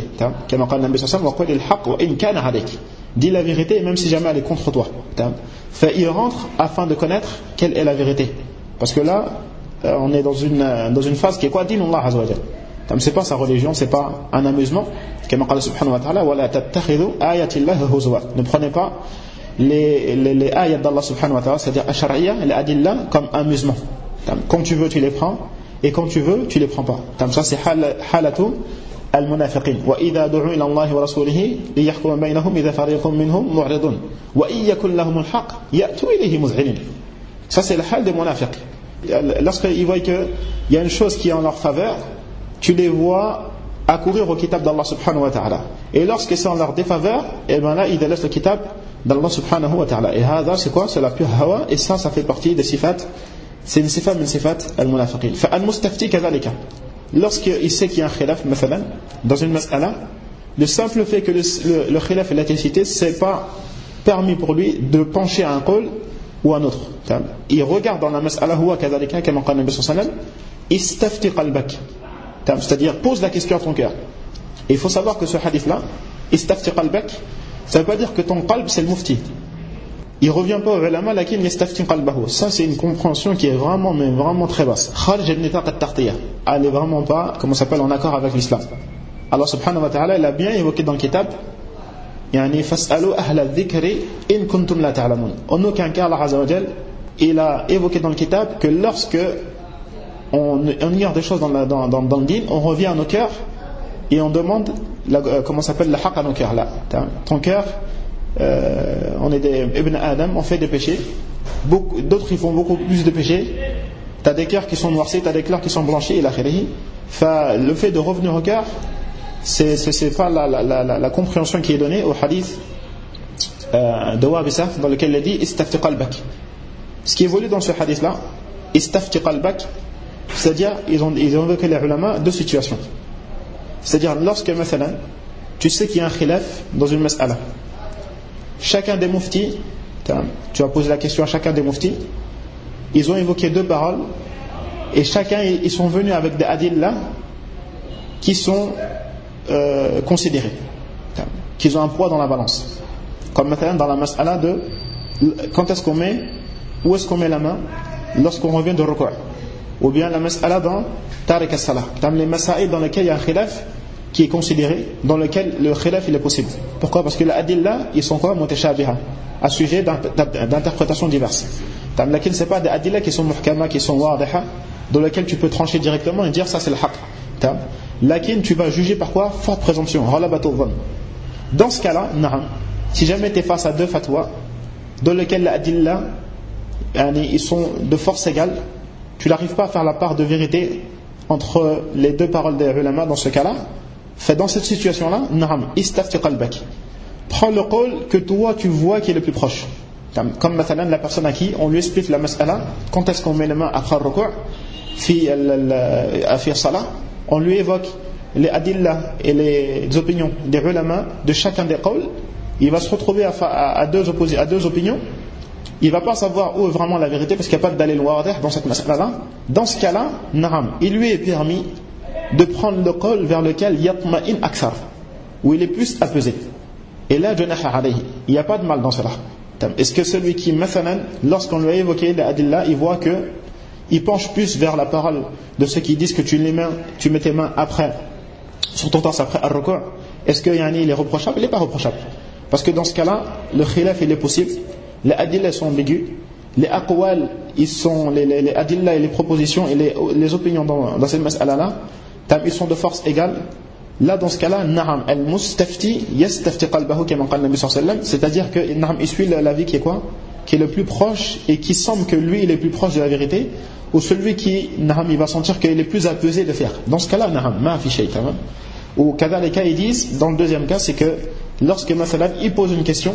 Dis la vérité même si jamais elle est contre toi. Il rentre afin de connaître quelle est la vérité, parce que là on est dans une phase qui est quoi? Din Allah azza wa jalla. C'est pas sa religion, c'est pas un amusement. Ne prenez pas les ayats d'Allah subhanahu wa ta'ala, c'est-à-dire ash-shar'iyya, les adillah, comme amusement. Quand tu veux tu les prends et quand tu veux tu les prends pas. Ça c'est halatu al-munafiqin. Wa idha du'u ila Allah wa rasulihi liyahkuma baynahum idha fariqun minhum mu'ridun wa in yakun lahum al-haqq ya'tu ilayhi muz'inin. Ça c'est le hal des munafiqs. Lorsqu'ils voient qu'il y a une chose qui est en leur faveur, tu les vois accourir au kitab d'Allah subhanahu wa ta'ala, et lorsque c'est en leur défaveur, et bien là ils délaissent le kitab d'Allah subhanahu wa ta'ala. Et hada c'est quoi? C'est la pure hawa, et ça fait partie des sifat, c'est une sifat min sifat al-munafiqin. Al-mustafti kadhalika, lorsqu'il sait qu'il y a un khilaf مثلا dans une mas'ala, le simple fait que le khilaf est été cité, c'est pas permis pour lui de pencher à un qawl ou un autre. Il regarde dans la mas'ala huwa kadhalika kama qala Nabi sallallahu alayhi wa sallam istafti qalbak, c'est-à-dire pose la question à ton cœur. Et il faut savoir que ce hadith là istafti qalbak, ça veut pas dire que ton qalb c'est le mufti. Il revient pas au ulama lakin istafti qalbahu. Ça c'est une compréhension qui est vraiment mais vraiment très basse. Kharij an-nitaq at-taqtiyah, elle est vraiment pas, comment ça s'appelle, en accord avec l'islam. Allah subhanahu wa ta'ala il a bien évoqué dans le kitab يعني فاسألوا أهل الذكر إن كنتم لا تعلمون. En aucun cas Allah azza wa jal il a évoqué dans le kitab que lorsque on ignore des choses dans le din, on revient à nos cœurs et on demande comment s'appelle la haqq à nos cœurs. Là, ton cœur, on est des ibn Adam, on fait des péchés, d'autres ils font beaucoup plus de péchés. T'as des cœurs qui sont noircis, t'as des cœurs qui sont blanchis, et le fait de revenir au cœur, c'est pas la compréhension qui est donnée au hadith de Wabisa dans lequel il a dit istafti qalbak. Ce qui évolue dans ce hadith là, istafti qalbak, c'est-à-dire ils ont évoqué les ulama deux situations. C'est-à-dire lorsque مثلا tu sais qu'il y a un khilaf dans une mas'ala, chacun des muftis, tu as posé la question à chacun des muftis, ils ont évoqué deux paroles et chacun ils sont venus avec des adillah qui sont considérés, qui ont un poids dans la balance, comme maintenant dans la mas'ala de quand est-ce qu'on met, où est-ce qu'on met la main lorsqu'on revient de ruku', ou bien la mas'ala dans tarik as-salah, les masaïl dans lesquels il y a un khilaf qui est considéré, dans lequel le khilaf il est possible. Pourquoi? Parce que les adillah ils sont quoi? Mutashabiha, à sujet d'interprétations diverses. Laquelle c'est pas des adillah qui sont muhkama, qui sont wadiha, dans lesquels tu peux trancher directement et dire ça c'est le haqq. Lakin tu vas juger par quoi? Forte présomption, ghalabatul dhann. Dans ce cas-là, si jamais tu es face à deux fatwas dans lesquels les adilla ils sont de force égale, tu n'arrives pas à faire la part de vérité entre les deux paroles des ulama. Dans ce cas-là, dans cette situation-là, istafti qalbak, prends le qawl que toi tu vois qui est le plus proche. Comme مثلا la personne à qui on lui explique la mas'ala, quand est-ce qu'on met les mains après le ruku' fi salat, on lui évoque les adilla et les opinions des ulama de chacun des qawls. Il va se retrouver à deux opinions. Il ne va pas savoir où est vraiment la vérité parce qu'il n'y a pas de dalil wadih dans cette mas'ala-là. Dans ce cas-là, il lui est permis de prendre le qawl vers lequel yatma'in akthar, où il est plus apaisé. Et là, junaha alayhi, il n'y a pas de mal dans cela. Est-ce que celui qui, lorsqu'on lui a évoqué les adilla, il voit que il penche plus vers la parole de ceux qui disent que tu mets tes mains après, sur ton torse après ar-ruku', est-ce qu'il est reprochable? Il n'est pas reprochable. Parce que dans ce cas-là, le khilaf il est possible, les adilla sont ambigus, les aqwal, les adilla et les propositions et les opinions dans cette mas'ala-là, ils sont de force égale. Là, dans ce cas-là, al-mustafti yastafti qalbahu kama qala Nabi sallallahu alayhi wa sallam, c'est-à-dire que il suit l'avis qui est quoi? Qui est le plus proche et qui semble que lui il est plus proche de la vérité, ou celui qui il va sentir qu'il est plus apaisé de faire. Dans ce cas-là, ma fi shay, tamam. Ou kadhalika ils disent, dans le deuxième cas, c'est que lorsque masalan il pose une question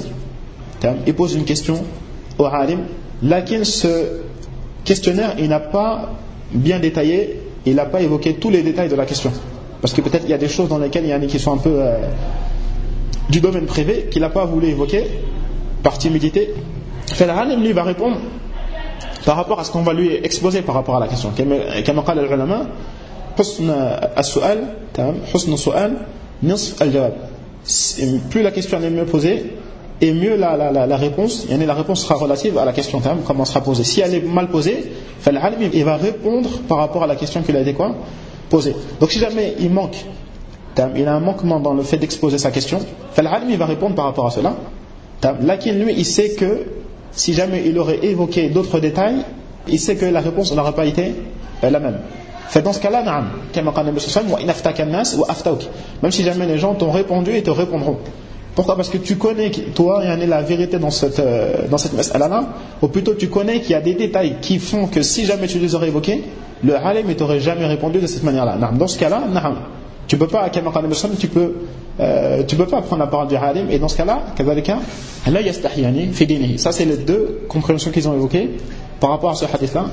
au alim, lakin ce questionnaire il n'a pas bien détaillé, il n'a pas évoqué tous les détails de la question. Parce que peut-être il y a des choses dans lesquelles il y en a qui sont un peu du domaine privé, qu'il n'a pas voulu évoquer, par timidité. L'alim lui va répondre par rapport à ce qu'on va lui exposer par rapport à la question. Comme قال العلماء حسن السؤال حسن السؤال نصف الجواب. Plus la question est mieux posée, et mieux la réponse, la réponse sera relative à la question, comment sera posée. Si elle est mal posée, l'alim il va répondre par rapport à la question qu'il a été posée. Donc si jamais il a un manquement dans le fait d'exposer sa question, l'alim il va répondre par rapport à cela. Lakin lui il sait que si jamais il aurait évoqué d'autres détails, il sait que la réponse n'aurait pas été la même. Dans ce cas-là, même si jamais les gens t'ont répondu et te répondront. Pourquoi? Parce que tu connais, toi, il y en a la vérité dans cette mas'ala-là, ou plutôt tu connais qu'il y a des détails qui font que si jamais tu les aurais évoqués, le alim ne t'aurait jamais répondu de cette manière-là. Dans ce cas-là, tu peux pas, tu peux pas prendre la parole du alim, et dans ce cas-là, ça c'est les deux compréhensions qu'ils ont évoquées par rapport à ce hadith-là.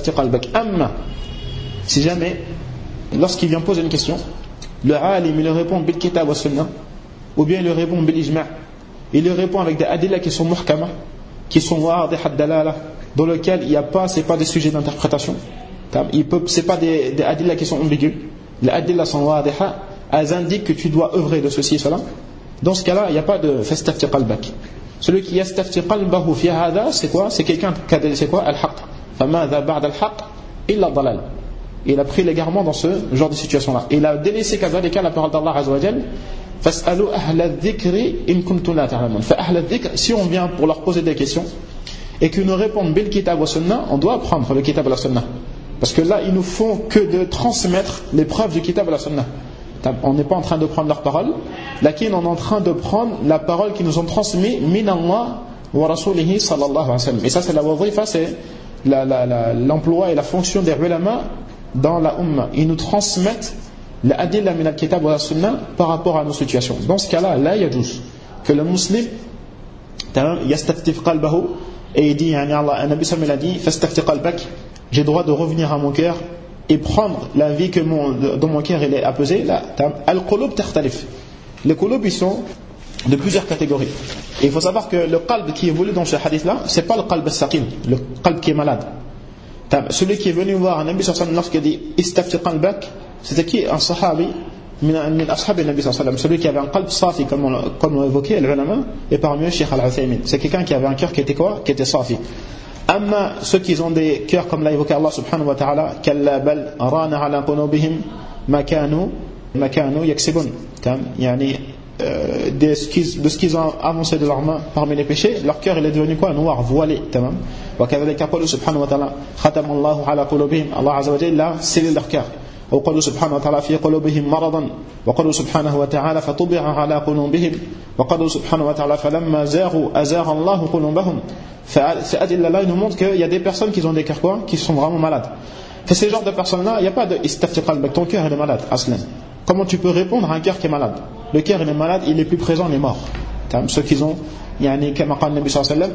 Si jamais, lorsqu'il vient poser une question, le alim il répond bil kitab wa sunnah, ou bien il répond bil ijma', il répond avec des adilla qui sont muhkama, qui sont wadih ad-dalala, dans lequel il n'y a pas, c'est pas des sujets d'interprétation, c'est pas des adilla qui sont ambigus, les adilla sont wadiha, elles indiquent que tu dois œuvrer de ceci et cela. Dans ce cas-là, il n'y a pas de fastafti qalbak. Celui qui yastafti qalbahu fi hada, c'est quoi? C'est quelqu'un qui a dit, c'est quoi? Al-haq. Famadha ba'da al-haq illa dalal. Il a pris l'égarement dans ce genre de situation-là. Il a délaissé kazalika la parole d'Allah Azza wa Jal. Fas'alu ahla dhikri in kuntum la ta'lamun. Fa ahla dhikr, si on vient pour leur poser des questions et qu'ils nous répondent bil kitab wa sunnah, on doit prendre le kitab et la sunnah. Parce que là, ils nous font que de transmettre les preuves du kitab et la sunnah. On n'est pas en train de prendre leur parole, lakin on est en train de prendre la parole qu'ils nous ont transmise min Allah wa rasulihi sallallahu alayhi wa sallam. Et ça c'est la wadhifa, c'est l'emploi et la fonction des ulama dans la umma. Ils nous transmettent la adilla min al-kitab wa sunnah par rapport à nos situations. Dans ce cas-là, là yajuz que le musulman yastaftif qalbahu, et il dit Allah, Nabi sallallahu alayhi wa sallam a dit fastafti qalbak, j'ai droit de revenir à mon cœur et prendre la vie que dans mon cœur il est apaisé. Là, al-qulub takhtalif. Les qulub ils sont de plusieurs catégories. Et il faut savoir que le qalb qui est voulu dans ce hadith-là, c'est pas le qalb as-saqim, le qalb qui est malade. Celui qui est venu voir un Nabi sallallahu alayhi wa sallam lorsqu'il a dit istafti qalbak, c'était qui? Un sahabi min ashab al-Nabi sallallahu alayhi wa sallam, celui qui avait un qalb safi, comme on évoqué les ulama, et parmi eux Cheikh Al-Uthaymin. C'est quelqu'un qui avait un cœur qui était quoi? Qui était safi. Amma ceux qui ont des cœurs comme l'a évoqué Allah subhanahu wa ta'ala, kalla bal rana ala qulubihim ma kanu yaksibun, de ce qu'ils ont avancé de leurs mains parmi les péchés, leur cœur il est devenu quoi? Noir, voilé. Wa kadhalika qala subhanahu wa ta'ala khatamallahu ala qulubihim, Allah azza wa jalla a scellé leur cœur. وقالوا سبحانه وتعالى في قلوبهم مرضا وقالوا سبحانه وتعالى فطبع على قلوبهم وقالوا سبحانه وتعالى فلما زاغوا أزاغ الله قلوبهم. Ces adilla-là, ils nous montrent qu'il y a des personnes qui ont des cœurs quoi, qui sont vraiment malades. Fait ces genres de personnes-là, il n'y a pas de istafti qalbak, ton cœur il est malade, aslan. Comment tu peux répondre à un cœur qui est malade? Le cœur il est malade, il est plus présent, il est mort. Ceux qui ont, يعني كما قال النبي صلى الله عليه وسلم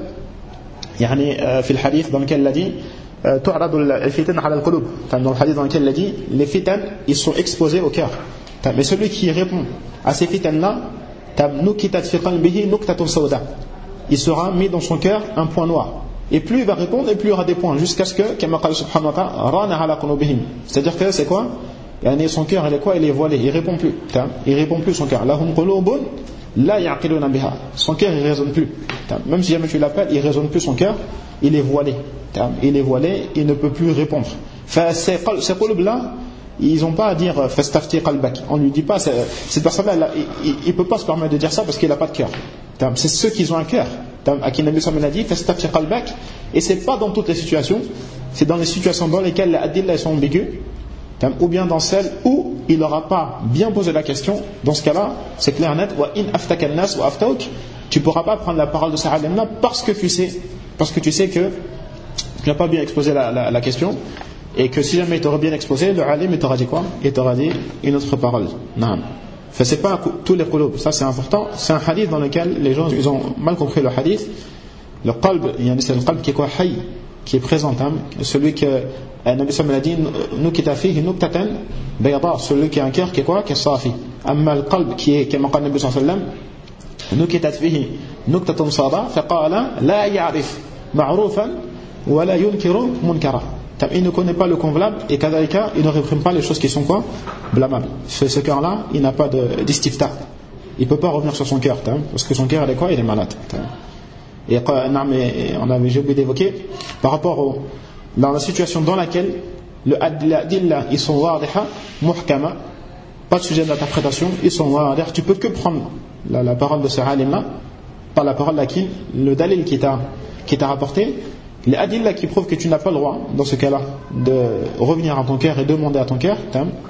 يعني في الحديث dans lequel il a dit تعرض الفتن على القلوب. Dans le hadith dans lequel il a dit les fitan ils sont exposés au cœur. Mais celui qui répond à ces fitan-là, nukitat fi qalbihi nuktatun sawda. Il sera mis dans son cœur un point noir. Et plus il va répondre, et plus il y aura des points, jusqu'à ce que, kama qala subhanahu wa ta'ala, rana ala qulubihim. C'est-à-dire que c'est quoi? Son cœur, il est quoi? Il est voilé, il répond plus. Il répond plus son cœur. Lahum qulubun la ya'qiluna biha. Son cœur, il résonne plus. Même si jamais tu l'appelles, il résonne plus son cœur, il est voilé. Il est voilé, il ne peut plus répondre. Ces qulub-là, ils n'ont pas à dire fastafti qalbak. On ne lui dit pas, cette personne-là, il ne peut pas se permettre de dire ça parce qu'il n'a pas de cœur. C'est ceux qui ont un cœur. À qui Nabi Sallallahu alayhi wa sallam a dit fastafti qalbak. Et c'est pas dans toutes les situations, c'est dans les situations dans lesquelles les adillas sont ambiguës, ou bien dans celles où il n'aura pas bien posé la question. Dans ce cas-là, c'est clair et net, wa in aftaka an-nas wa aftauk, tu ne pourras pas prendre la parole de ce alim-là parce que tu sais que tu n'as pas bien exposé la question. Et que si jamais il t'aurait bien exposé, le alim il t'aura dit quoi? Il t'aura dit une autre parole. Non. Fait, c'est pas tous les qulub, ça c'est important. C'est un hadith dans lequel les gens ils ont mal compris le hadith. Le qalb, c'est le qalb qui est quoi? Hayy, qui est présent. Celui que Nabi sallallahu alayhi wa sallam a dit nukita fihi nuktatan bayda, celui qui a un cœur qui est quoi? Qui est safi. Amma le qalb qui est comme qala Nabi sallallahu alayhi wa sallam nukitat fihi nuktatun sada faqala la ya'rif ma'rufan wa la yunkiru munkara. Il ne connaît pas le convenable et kadhalika, il ne réprime pas les choses qui sont quoi? Blâmables. Ce cœur-là, il n'a pas d'istifta. Il ne peut pas revenir sur son cœur, parce que son cœur, il est quoi? Il est malade. Et j'ai oublié d'évoquer, par rapport dans la situation dans laquelle le adilla, ils sont wadiha, muhkama, pas de sujet d'interprétation, ils sont wadiha. Tu peux que prendre la parole de ce alim-là, par la parole laquelle le dalil qui t'a rapporté. Les adillas qui prouvent que tu n'as pas le droit, dans ce cas-là, de revenir à ton cœur et demander à ton cœur.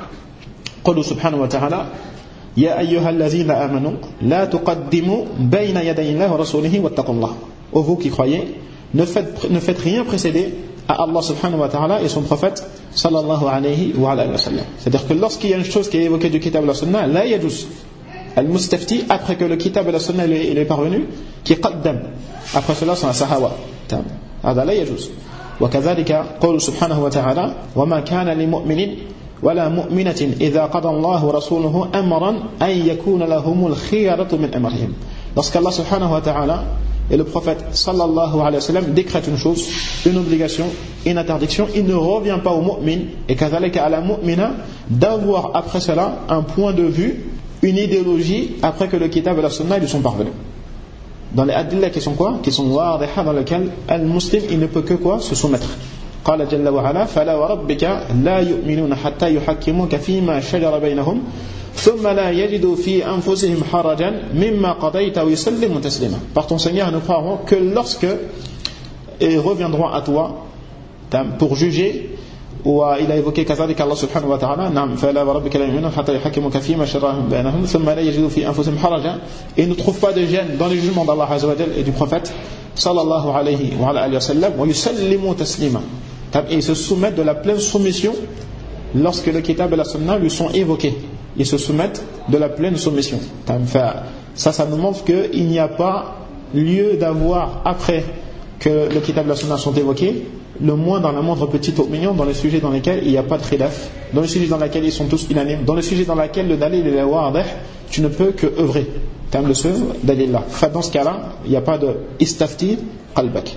قل سبحانه وتعالى يا أيها الذين آمنوا لا تقدموا بين يدي الله ورسوله واتقوا الله. Ô vous qui croyez, ne faites rien précéder à Allah subhanahu wa ta'ala et son prophète sallallahu alayhi wa sallam. C'est-à-dire que lorsqu'il y a une chose qui est évoquée du kitab et la sunna, la yajuz al-mustafti, après que le kitab et la sunna il est parvenu, qui qaddam. Après cela c'est un sahawa. هذا لا يجوز. وكذلك قول سبحانه وتعالى وما كان لمؤمن ولا مؤمنة إذا قضى الله ورسوله أمرا أن يكون لهم الخيرة من أمرهم. Lorsqu'Allah subhanahu wa ta'ala et le prophète sallallahu alayhi wa sallam décrètent une chose, une obligation, une interdiction, il ne revient pas au mu'min et كذلك à la mu'mina d'avoir après cela un point de vue, une idéologie après que le kitab et la sunna lui sont parvenus. Dans les adillas qui sont quoi? Qui sont wadiha, dans lesquels al-muslim il ne peut que quoi? Se soumettre. قال جل وعلا فلا وربك لا يؤمنون حتى يحكموك فيما شجر بينهم ثم لا يجدوا في أنفسهم حرجا مما قضيت ويسلموا تسليما. Par ton Seigneur nous croirons que lorsque ils reviendront à toi pour juger. وإلى évoqué كذلك الله سبحانه وتعالى نعم فلا وربك لا يؤمنون حتى يحكموك فيما شجر بينهم ثم لا يجدوا في أنفسهم حرجا. Et ne trouve pas de gêne dans les jugements d'Allah Azza wa Jal et du prophète sallallahu alayhi wa sallam ويسلموا تسليما. Et ils se soumettent de la pleine soumission lorsque le kitab et la sunna lui sont évoqués. Ils se soumettent de la pleine soumission. Ça nous montre qu'il n'y a pas lieu d'avoir après que le kitab et la sunna sont évoqués le moins dans la moindre petite opinion dans les sujets dans lesquels il n'y a pas de khilaf, dans les sujets dans lesquels ils sont tous unanimes, dans les sujets dans lesquels le dalil est wadih, tu ne peux que œuvrer de ce dalil là. Dans ce cas là il n'y a pas de istafti qalbak.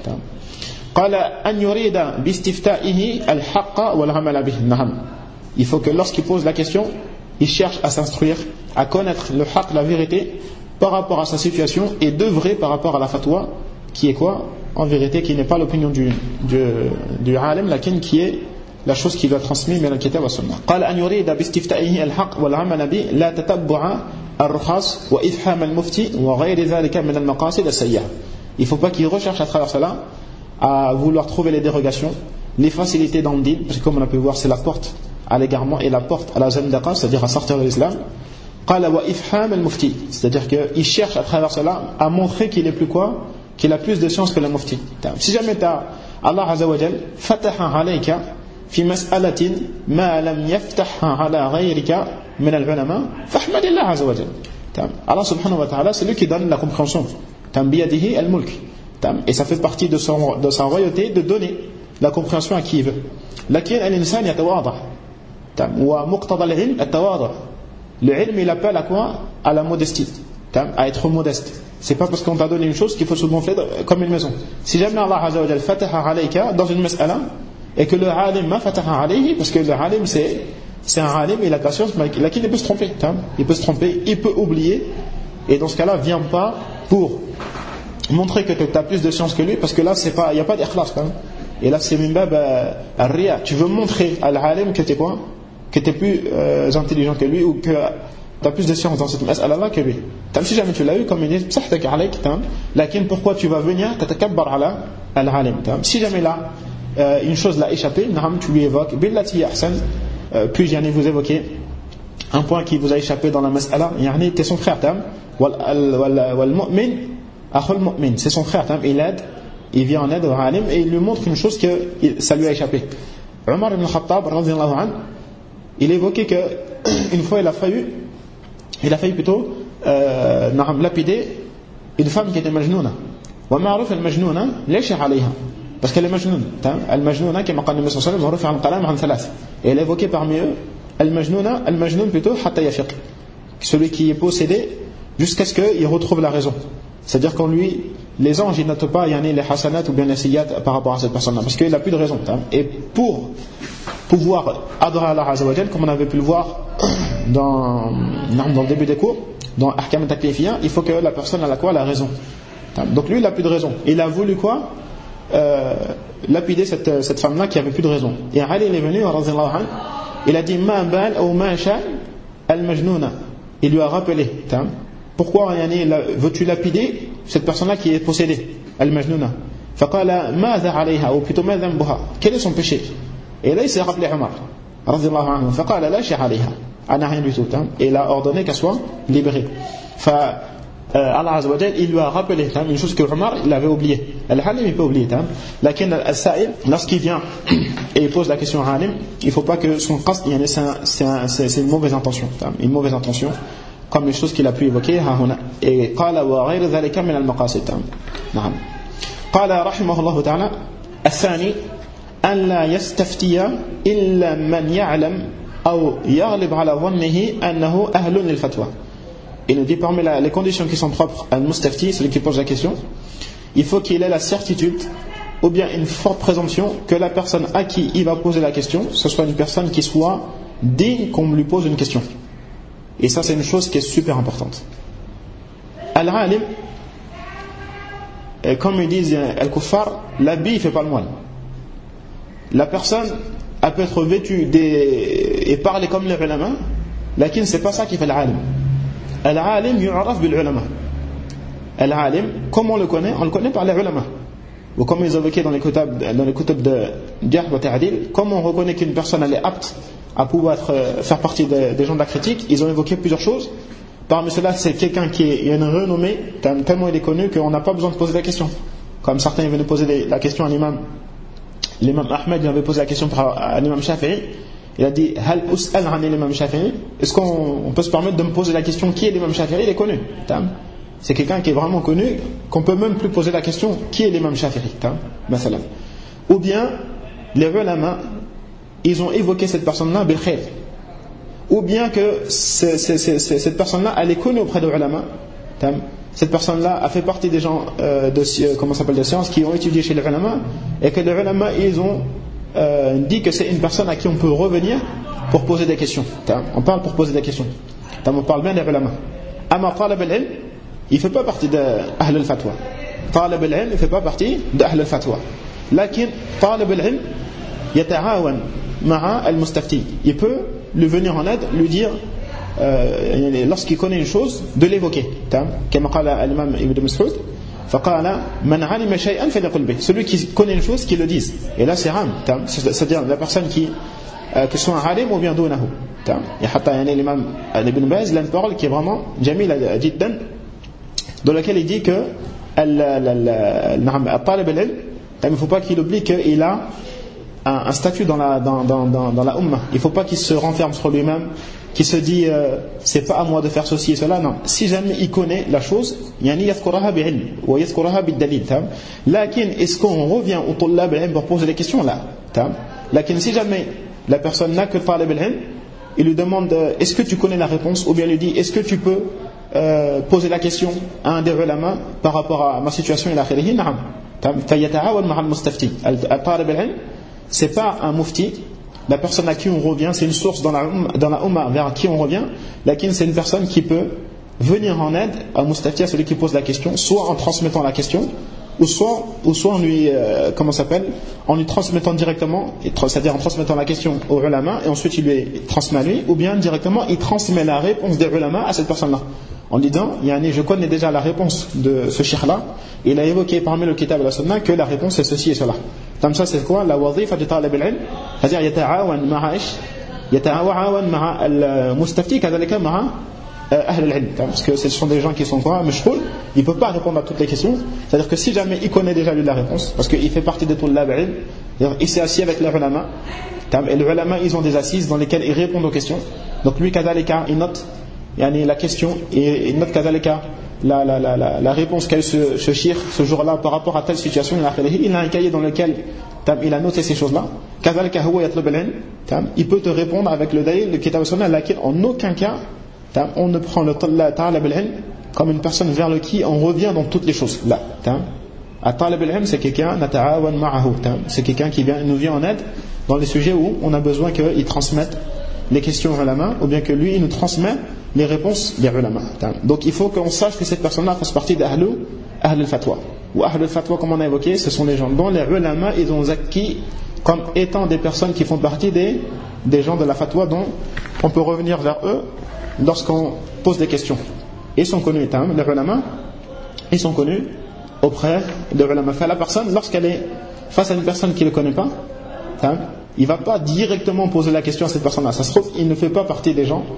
Il faut que lorsqu'il pose la question il cherche à s'instruire, à connaître le haqq, la vérité par rapport à sa situation et d'œuvrer par rapport à la fatwa qui est quoi? En vérité, qui n'est pas l'opinion du alim, laquelle qui est la chose qui doit transmettre dans le kitab wa sunna. قال أن يريد باستفتائه الحق والعمل به لا تتبع الرخص وإفهام المفتي وغير ذلك من المقاصد السيئة. Il ne faut pas qu'il recherche à travers cela à vouloir trouver les dérogations, les facilités dans le din, parce que comme on a pu voir, c'est la porte à l'égarement et la porte à la zandaqa, c'est-à-dire à sortir de l'islam. Qala wa ifham al-mufti, c'est-à-dire qu'il cherche à travers cela à montrer qu'il est plus quoi, qu'il a plus de science que le mufti. Si jamais Allah Azza wa Jal fataha alayka fi mas'alatin ma lam yaftahha ala ghayrika min al-ulama fahmadillah Azza wa Jal. Allah subhanahu wa ta'ala, c'est lui qui donne la compréhension. Biyadihi al-mulk. Et ça fait partie de sa royauté de donner la compréhension à qui il veut. Lakin al-insan yatawadha. Wa muqtada al-ilm at-tawadha. Le ilm, il appelle à quoi? À la modestie, à être modeste. C'est pas parce qu'on t'a donné une chose qu'il faut se gonfler comme une maison. Si jamais Allah Azza wa Jal fataha alayka dans une mas'ala et que le alim ma fataha alayhi, parce que le alim c'est un alim, il a la science, mais il peut se tromper. Il peut se tromper, il peut oublier, et dans ce cas-là, viens pas pour montrer que tu as plus de science que lui, parce que là, il n'y a pas d'ikhlas. Et là, c'est mimbab al-riya. Tu veux montrer à l'alim que tu es quoi? Que tu es plus intelligent que lui, ou que tu as plus de science dans cette mas'ala-là que lui. Si jamais tu l'as eu, comme il dit, lakin pourquoi tu vas venir tatakabbar ala al-alim? Si jamais là, une chose l'a échappé, tu lui évoques, billati ahsan. Puis vous évoquer un point qui vous a échappé dans la mas'ala, t'es son frère, wal mu'min akhul mu'min, c'est son frère, il aide, il vient en aide au alim et il lui montre une chose que ça lui a échappé. Omar ibn Khattab radhiyallahu anhu, il évoquait que une fois il a failli plutôt lapider une femme qui était majnouna. Wa ma'ruf al-majnouna laysa 'alayha, parce qu'elle est majnoun. Al-majnouna kama qala Nabi sallallahu alayhi wa sallam, al-qalam 'an thalath. Et elle évoquait parmi eux al-majnoun plutôt hatta yafiq, celui qui est possédé jusqu'à ce qu'il retrouve la raison. C'est-à-dire qu'en lui, les anges ils notent pas les hasanat ou bien les siyat par rapport à cette personne-là, parce qu'il n'a plus de raison. Et pour pouvoir adorer Allah Azza wa Jal, comme on avait pu le voir dans le début des cours, dans Ahkam al-Taklifiyya, il faut que la personne a quoi? La raison. Donc lui il n'a plus de raison. Il a voulu quoi? Lapider cette femme-là qui avait plus de raison. Et Ali il est venu, il a dit ma bal ou ma sha al-majnouna. Il lui a rappelé, pourquoi veux-tu lapider cette personne-là qui est possédée, al-majnouna? Faqala madha alayha, ou plutôt ma dhanbuha, quel est son péché? Et là il s'est rappelé Omar radhiyallahu anhu, faqala la shay alayha, ana rien du tout. Et il a ordonné qu'elle soit libérée. Allah Azza wa Jal, il lui a rappelé une chose que Omar il avait oublié. Al-Halim il peut oublier. Lakin al-Sa'il, lorsqu'il vient et il pose la question à Halim, il ne faut pas que son qasd, c'est une mauvaise intention. Une mauvaise intention, comme les choses qu'il a pu évoquer. Et qala wa ghayr dhalika min al-maqasid. Na'am. Qala rahimahullah ta'ala al-thani an la yastaftiya illa man ya'lam aw yaghlib ala dhannihi annahu ahlun lil fatwa. Il nous dit parmi les conditions qui sont propres à al-mustafti, celui qui pose la question, il faut qu'il ait la certitude ou bien une forte présomption que la personne à qui il va poser la question, ce soit une personne qui soit digne qu'on lui pose une question. Et ça c'est une chose qui est super importante. Al-alim, comme ils disent al-kuffar, l'habit il fait pas le moine. La personne elle peut être vêtue et parler comme les ulama, lakin c'est pas ça qui fait l'alim. Al-alim yu'araf bil-ulama. Al-alim, comment on le connaît? On le connaît par les ulama. Ou comme ils évoquaient dans les kutab de Jarh wa Ta'dil, comment on reconnaît qu'une personne elle est apte à pouvoir faire partie des gens de la critique? Ils ont évoqué plusieurs choses. Parmi cela, c'est quelqu'un qui a une renommée, tellement il est connu qu'on n'a pas besoin de poser la question. Comme certains venaient poser la question à l'imam Ahmed, il avait posé la question à l'imam Shafi'i. Il a dit hal us'al an l'imam Shafi'i, est-ce qu'on peut se permettre de me poser la question qui est l'imam Shafi'i? Il est connu. C'est quelqu'un qui est vraiment connu, qu'on peut même plus poser la question qui est l'imam Shafi'i. Ou bien les ulama ils ont évoqué cette personne-là bil khair, ou bien que cette personne-là elle est connue auprès des ulama. Cette personne-là a fait partie des gens de sciences qui ont étudié chez les ulama, et que les ulama ils ont dit que c'est une personne à qui on peut revenir pour poser des questions. On parle pour poser des questions. On parle bien des ulama. Ama talab al-ilm, il ne fait pas partie d'Ahl al-Fatwa. Talab al-ilm, il ne fait pas partie d'Ahl al-Fatwa. Lakin talab al-ilm yata'awan ma'a al-mustafti. Il peut lui venir en aide, lui dire lorsqu'il connaît une chose, de l'évoquer. Comme qala l'imam Ibn Mas'ud, faqala man 'alima shay'an falyaqul bih. Celui qui connaît une chose, qu'il le dise. Et là c'est ram, c'est-à-dire la personne qui que ce soit un alim ou bien dounahu. Et hatta yani l'imam Ibn Baz, il a une parole qui est vraiment jamila jiddan, dans laquelle il dit que al-talib al-ilm, il ne faut pas qu'il oublie qu'il a un statut dans la ummah. Il ne faut pas qu'il se renferme sur lui-même, qu'il se dit c'est pas à moi de faire ceci et cela. Non, si jamais il connaît la chose, yani yadhkuraha bi'ilm wa yadhkuraha bid-dalil. Lakin est-ce qu'on revient au tullab al-ilm pour poser des questions là? Lakin si jamais la personne n'a que talib al-ilm, il lui demande est-ce que tu connais la réponse, ou bien il lui dit est-ce que tu peux poser la question à un des ulama par rapport à ma situation ila akhirih. Na'am. Fayata'awan ma'a al-mustafti. Al-talib al-ilm, c'est pas un mufti, la personne à qui on revient, c'est une source dans la ummah vers qui on revient, lakin c'est une personne qui peut venir en aide à mustafti, à celui qui pose la question, soit en transmettant la question, ou soit en lui en lui transmettant directement, c'est-à-dire en transmettant la question au ulama et ensuite il lui transmet à lui, ou bien directement il transmet la réponse des ulama à cette personne-là en disant je connais déjà la réponse de ce cheikh là, il a évoqué parmi le kitab et la sunna que la réponse est ceci et cela. Comme ça, c'est quoi la wazifa de talib al-ilm, c'est-à-dire yata'awan ma'a al-mustafti kadhalika ma'a ahl al-ilm, parce que ce sont des gens qui sont quoi, mashghul, il peut pas répondre à toutes les questions. C'est-à-dire que si jamais il connaît déjà lui la réponse, parce qu'il fait partie des tullab al-ilm, il s'est assis avec les ulama, et les ulama ils ont des assises dans lesquelles ils répondent aux questions. Donc lui kadhalika il note la question et il note kadhalika la réponse qu'a eu ce cheikh ce jour-là par rapport à telle situation. Il a un cahier dans lequel il a noté ces choses-là. Kadhalika huwa yatlub al-ilm, il peut te répondre avec le dalil, le kitab sunnah, laquelle en aucun cas on ne prend le talib al-ilm comme une personne vers qui on revient dans toutes les choses. Là, talib al-ilm c'est quelqu'un nata'awan ma'ahu, c'est quelqu'un qui nous vient en aide dans les sujets où on a besoin qu'il transmette les questions aux ulama, ou bien que lui il nous transmet les réponses des ulama. Donc il faut qu'on sache que cette personne-là fasse partie d'Ahl al-Fatwa. Ou Ahl al-Fatwa, comme on a évoqué, ce sont les gens dont les ulama ils ont acquis comme étant des personnes qui font partie des gens de la fatwa, dont on peut revenir vers eux lorsqu'on pose des questions. Ils sont connus, les ulama, ils sont connus auprès des ulama. La personne, lorsqu'elle est face à une personne qui ne le connaît pas, il ne va pas directement poser la question à cette personne-là. Ça se trouve, il ne fait pas partie des gens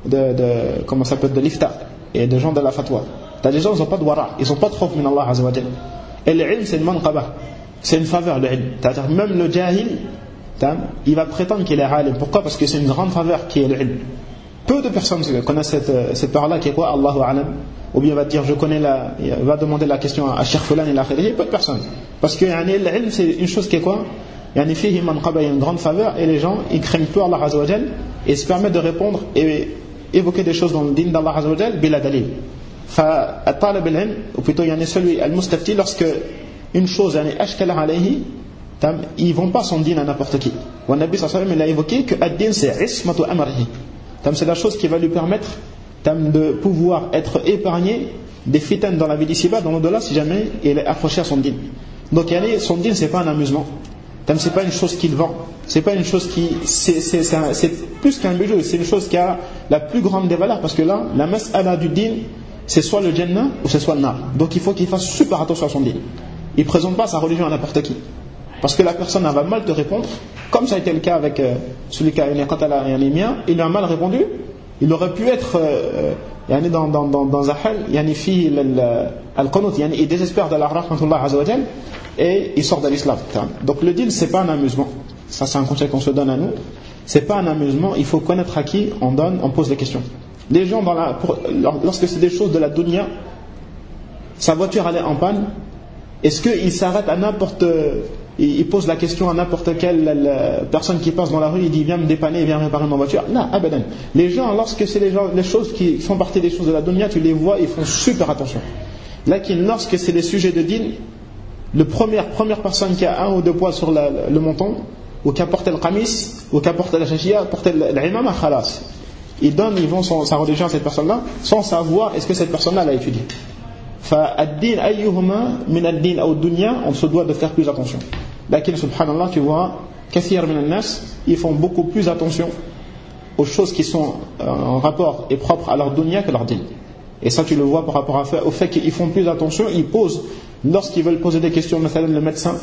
de l'ifta et des gens de la fatwa. Les gens ils n'ont pas de wara, ils n'ont pas de khawf min Allah azza wa jalla. Et l'ilm c'est une manqaba, c'est une faveur le ilm. C'est-à-dire même le jahil, il va prétendre qu'il est alim. Pourquoi? Parce que c'est une grande faveur qui est le ilm. Peu de personnes connaissent cette parole-là qui est quoi? Allahu a'lam. Ou bien va dire va demander la question à Cheikh Fulan et l'akhirih. Peu de personnes. Parce que l'ilm c'est une chose qui est quoi? Fihi manqaba, il y a une grande faveur et les gens ils craignent peu Allah azza wa jalla et se permettent de répondre et évoquer des choses dans le din d'Allah azza wa jalla bila dalil. Talib al-ilm, ou plutôt celui al-mustafti, lorsque une chose ashkala alayhi, ils vont pas son din à n'importe qui. Le Nabi sallallahu alayhi wa sallam il a évoqué que ad-din c'est ismatu amrihi, c'est la chose qui va lui permettre de pouvoir être épargné des fitans dans la vie d'ici-bas, dans l'au-delà, si jamais il est accroché à son din. Donc son din c'est pas un amusement, c'est pas une chose qu'il vend, c'est pas une chose qui c'est plus qu'un bijou, c'est une chose qui a la plus grande des valeurs, parce que là la mas'ala du din c'est soit le Jannah ou c'est soit le Nar. Donc il faut qu'il fasse super attention à son din. Il ne présente pas sa religion à n'importe qui, parce que la personne va mal te répondre, comme ça a été le cas avec celui qui a les miens. Il a mal répondu, il aurait pu être dans un hal fi al-qunut, il désespère de la rahmatullah azza wa jalla et il sort de l'islam. Donc le din c'est pas un amusement, ça c'est un conseil qu'on se donne à nous, c'est pas un amusement, il faut connaître à qui on pose des questions. Les gens lorsque c'est des choses de la dunya, sa voiture elle est en panne, est-ce qu'il s'arrête à il pose la question à n'importe quelle personne qui passe dans la rue, il dit viens me dépanner, viens réparer ma voiture? Non, abadan. Les gens, lorsque c'est les choses qui font partie des choses de la dunya, tu les vois, ils font super attention. Là, lorsque c'est des sujets de din, la première personne qui a un ou deux poils sur le menton, ou qui a porté le qamis, ou qui a porté la shashia, porté l'imam, khalas. Ils vont sa religion à cette personne-là, sans savoir est-ce que cette personne-là l'a étudié. Ad-din ayyuhuma min ad-din aw ad-dunya, on se doit de faire plus attention. Lakin subhanallah, tu vois, kathir min an-nas, ils font beaucoup plus attention aux choses qui sont en rapport et propres à leur dunya que leur din. Et ça tu le vois par rapport au fait qu'ils font plus attention, ils posent, lorsqu'ils veulent poser des questions, le médecin,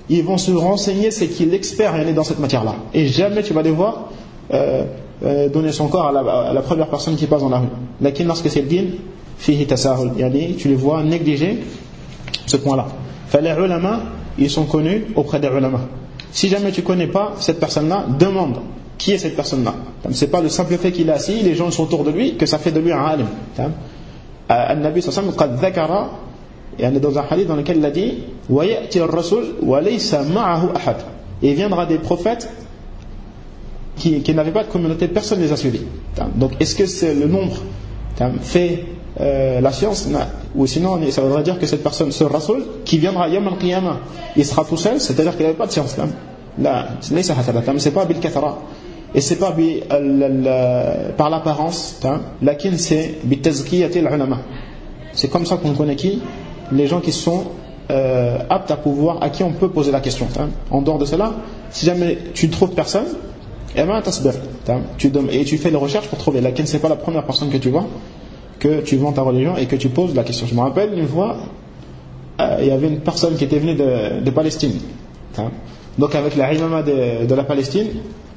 ils vont se renseigner, c'est qui l'expert est dans cette matière-là. Et jamais tu vas les voir donner son corps à la première personne qui passe dans la rue. Lakin lorsque c'est le din, fihi tasahul, tu les vois négliger ce point-là. Les ulama, ils sont connus auprès des ulama. Si jamais tu ne connais pas cette personne-là, demande qui est cette personne-là. C'est pas le simple fait qu'il est assis, les gens sont autour de lui, que ça fait de lui un alim. Al-Nabi sallallahu alayhi wa sallam qad dhakara, dans un hadith dans lequel il a dit wa ya'ti ar-rasul wa laysa ma'ahu ahad. Et il viendra des prophètes qui n'avaient pas de communauté, personne ne les a suivis. Donc est-ce que c'est le nombre fait la science, ou sinon ça voudrait dire que cette personne, ce rasoul qui viendra yawm al-qiyamah, il sera tout seul, c'est-à-dire qu'il n'avait pas de science. Là, c'est pas bil kathara, et c'est pas par l'apparence, lakin c'est bi tazkiyati al-ulama. C'est comme ça qu'on connaît qui, les gens qui sont aptes à pouvoir, à qui on peut poser la question. En dehors de cela, si jamais tu ne trouves personne, et tu fais les recherches pour trouver. Laquelle c'est pas la première personne que tu vois, que tu vends ta religion et que tu poses la question. Je me rappelle une fois, il y avait une personne qui était venue de Palestine. Donc avec la imama de la Palestine,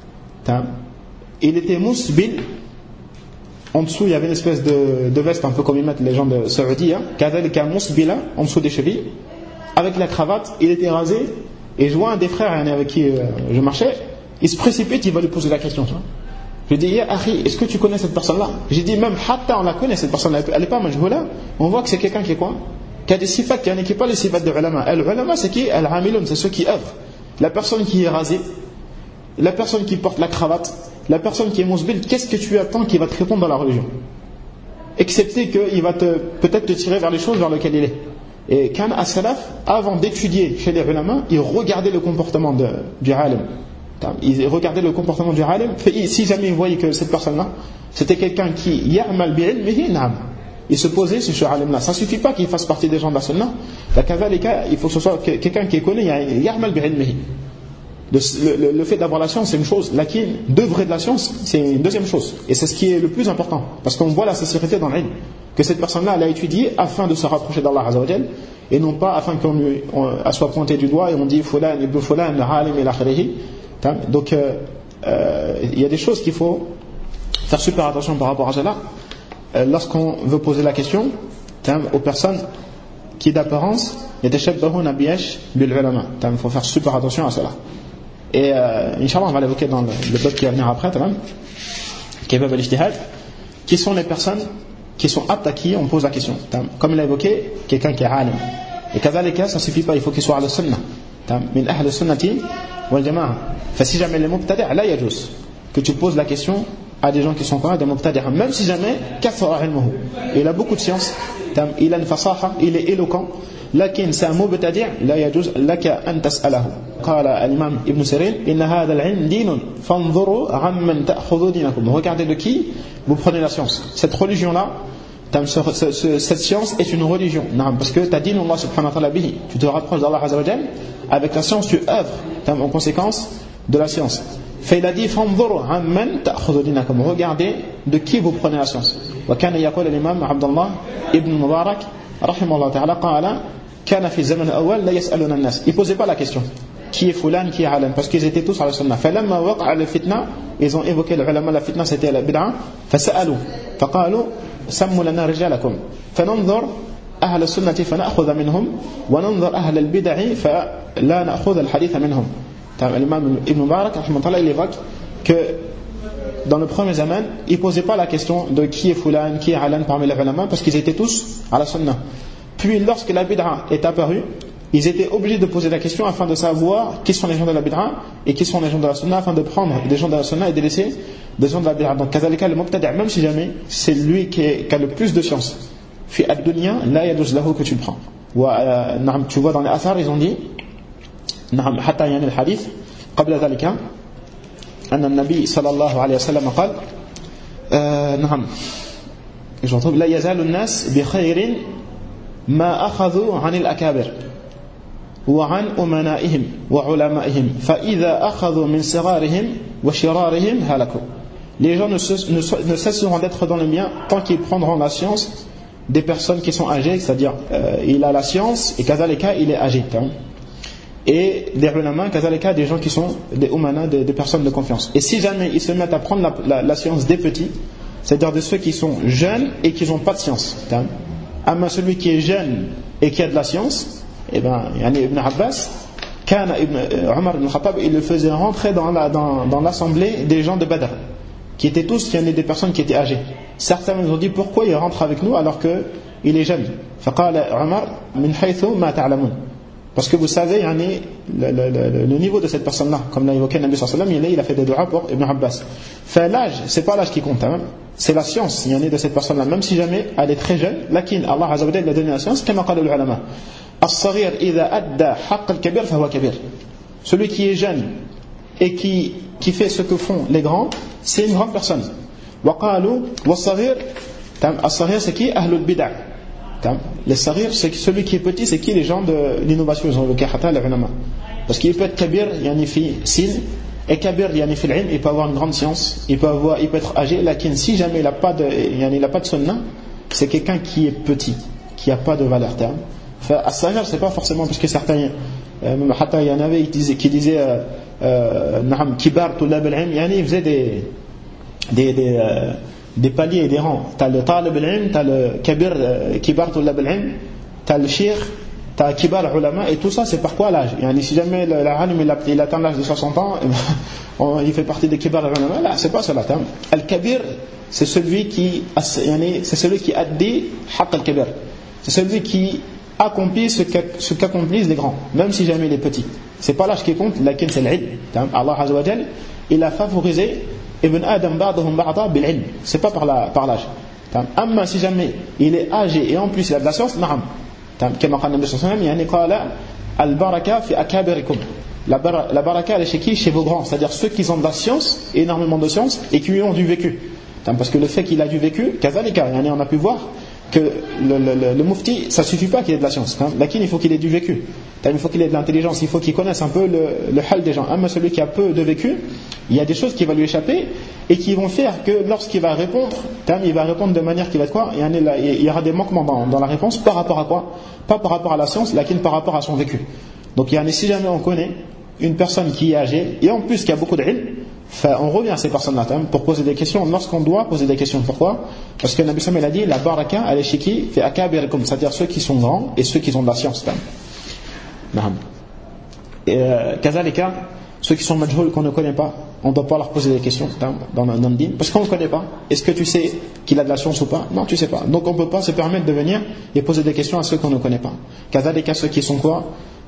il était mousbil. En dessous, il y avait une espèce de veste, un peu comme ils mettent les gens de Saoudi, kadhalika mousbila, en dessous des chevilles, avec la cravate. Il était rasé, et je vois un des frères avec qui je marchais. Il se précipite, il va lui poser la question. Je lui dis, ya akhi, est-ce que tu connais cette personne-là? J'ai dit, même hatta, on la connaît cette personne-là, elle n'est pas majhoula. On voit que c'est quelqu'un qui est quoi? Qui a des sifat, qui n'est pas les sifat de ulama. Al-ulama, c'est qui? Al-amilun, c'est ceux qui œuvrent. La personne qui est rasée, la personne qui porte la cravate, la personne qui est mousbil, qu'est-ce que tu attends qu'il va te répondre dans la religion? Excepté qu'il va peut-être te tirer vers les choses vers lesquelles il est. Et quand as-salaf, avant d'étudier chez les ulama, ils regardaient le comportement du alim. Ils regardaient le comportement du alim. Si jamais ils voyaient que cette personne-là, c'était quelqu'un qui ya'mal bi'ilmihi, na'am, il se posait sur ce alim-là. Ça ne suffit pas qu'il fasse partie des gens de la sunna. Il faut que ce soit quelqu'un qui est connu, ya'mal bi'ilmihi. Le fait d'avoir la science, c'est une chose. Lakin, d'œuvrer de la science, c'est une deuxième chose. Et c'est ce qui est le plus important. Parce qu'on voit la sincérité dans l'ilm. Que cette personne-là, elle a étudié afin de se rapprocher d'Allah Azza wa Jal, et non pas afin qu'on soit pointé du doigt et on dit Fulan, ibn Fulan, alim et l'akhirihi. Donc il y a des choses qu'il faut faire super attention par rapport à cela lorsqu'on veut poser la question aux personnes qui d'apparence il faut faire super attention à cela. Et Inch'Allah on va l'évoquer dans le bloc qui va venir après, qui est Bab al-Ijtihad, qui sont les personnes qui sont aptes à qui on pose la question. Comme il a évoqué, quelqu'un qui est alim. Et kadhalika, ça ne suffit pas, il faut qu'il soit à la sunnah, min ahl al-sunnati wal jama'a. Si jamais les mubtadi' la yajuz, que tu poses la question à des gens qui sont quoi, des mubtadi', même si jamais kathara ilmuhu, il a beaucoup de science, il a une fasaha, il est éloquent, lakin c'est un mubtadi' la yajuz laka an tas'alahu. Qala al-imam Ibn Sirin, inna hadha al-ilm dinun fanzuru amman ta'khudhu dinakum. Regardez de qui vous prenez la science. Cette religion-là, cette science est une religion. Non, parce que t'as dit Allah subhanahu wa ta'ala bihi, tu te rapproches d'Allah Azza wa Jal, avec la science tu œuvres en conséquence de la science. Fait il a dit fanzuru amman ta'khudhu dinakum. Regardez de qui vous prenez la science. Wa kana yaqul al-imam Abdullah ibn Mubarak rahimahullah ta'ala qala kana fi zaman al-awwal la yas'aluna an-nas. Il posait pas la question qui est fulan, qui est alam, parce qu'ils étaient tous à la sunna. Falamma waqa'a al-fitna, ils ont évoqué le ulama, la fitna c'était la bid'a, fasa'alu faqalu sammu lana rijalakum fananzur أهل السنة فنأخذ منهم وننظر أهل البدع فلا نأخذ الحديث منهم. L'imam Ibn Mubarak il évoque que dans le premier zaman il ne posait pas la question de qui est fulan, qui est alan parmi les ulama, parce qu'ils étaient tous à la sunna. Puis lorsque la bid'a est apparue, ils étaient obligés de poser la question afin de savoir qui sont les gens de la bid'a et qui sont les gens de la sunna, afin de prendre des gens de la sunna et de laisser des gens de la bid'a. Donc kazalika le mubtadi', même si jamais c'est lui qui a le plus de science, fi ad-dunya la yajuz lahu, que tu le prends. Tu vois dans les athar ils ont dit حتى يعني الحديث قبل ذلك أن النبي صلى الله عليه وسلم قال نعم لا يزال الناس بخير ما أخذوا عن الأكابر وعن أمنائهم وعلمائهم فإذا أخذوا من صغارهم وشرارهم هلكوا. Les gens ne cesseront d'être dans le bien tant qu'ils prendront la science des personnes qui sont âgées, c'est-à-dire il a la science et kazalika il est âgé. et des ulama, kazalika, des gens qui sont des umana, des personnes de confiance. Et si jamais ils se mettent à prendre la science des petits, c'est-à-dire de ceux qui sont jeunes et qui n'ont pas de science, amma celui qui est jeune et qui a de la science, eh ben, Ibn Abbas, Omar ibn Khattab, il le faisait rentrer dans l'assemblée des gens de Badr, qui étaient tous, il y en a des personnes qui étaient âgées. Certains nous ont dit pourquoi il rentre avec nous alors qu'il est jeune. فقال عمر من حيث ما تعلمون. Parce que vous savez, le niveau de cette personne-là, comme l'a évoqué le Nabi sallallahu alayhi wa sallam, il a fait des doigts pour Ibn Abbas. L'âge, c'est pas l'âge qui compte, c'est la science de cette personne-là, même si jamais elle est très jeune. Lakin Allah azza wa jalla lui a donné la science, comme قال العلماء. الصغير إذا أدى حق الكبير فهو كبير. Celui qui est jeune et qui fait ce que font les grands, c'est une grande personne. وقالوا والصغير الصغير c'est qui أهل البدع. Les saghir, c'est celui qui est petit, c'est qui les gens de l'innovation, ils ont évoqué hatta les ulama. Parce qu'il peut être kabir, yani fi sin, et kabir, yani fi l'ilm, il peut avoir une grande science, il peut être âgé, lakin si jamais il n'a pas de sunnah, c'est quelqu'un qui est petit, qui n'a pas de valeur. As-saghir, c'est pas forcément, parce que certains, même hatta il y en avait qui disaient na'am kibar tulab al-ilm, yani ils faisaient des paliers et des rangs. T'as le talib al-ilm, t'as le kabir, kibar tulab al-ilm, t'as le shir, t'as kibar ulama, et tout ça c'est par quoi l'âge? Si jamais l'alim il atteint l'âge de 60 ans, il fait partie des kibar ulama, là c'est pas cela. Al-kabir, c'est celui qui addi haqq al-kabir, c'est celui qui accomplit ce qu'accomplissent les grands, même si jamais il est petit. C'est pas l'âge qui compte, lakin c'est l'ilm. Allah azza wa jalla, il a favorisé Ibn Adam ba'dahum ba'da bil ilm, c'est pas par l'âge. Amma si jamais il est âgé et en plus il a de la science, na'am. Comme قال النبي صلى الله عليه وسلم, قال البركة في أكابركم. La baraka elle est chez qui? Chez vos grands, c'est-à-dire ceux qui ont de la science, énormément de science, et qui ont du vécu. Parce que le fait qu'il a du vécu, kazalika, on a pu voir que le mufti, ça suffit pas qu'il ait de la science. Lakin il faut qu'il ait du vécu. Il faut qu'il ait de l'intelligence, il faut qu'il connaisse un peu le hal des gens. Amma celui qui a peu de vécu, il y a des choses qui vont lui échapper et qui vont faire que lorsqu'il va répondre, il va répondre de manière qui va être quoi? Il y aura des manquements dans la réponse par rapport à quoi? Pas par rapport à la science, lakin par rapport à son vécu. Donc si jamais on connaît une personne qui est âgée et en plus qui a beaucoup d'ilm, on revient à ces personnes-là pour poser des questions lorsqu'on doit poser des quesons. Pourquoi? Parce que Nabi Sallam a dit la baraka elle est chez qui? Fait akabirikum, c'est-à-dire ceux qui sont grands et ceux qui ont de la science. Kazalika, ceux qui sont majhoul qu'on ne connaît pas, on ne doit pas leur poser des questions dans le din parce qu'on ne connaît pas. Est-ce que tu sais qu'il a de la science ou pas? Non, tu sais pas. Donc on ne peut pas se permettre de venir et poser des questions à ceux qu'on ne connaît pas. Kazalika, ceux qui sont quoi?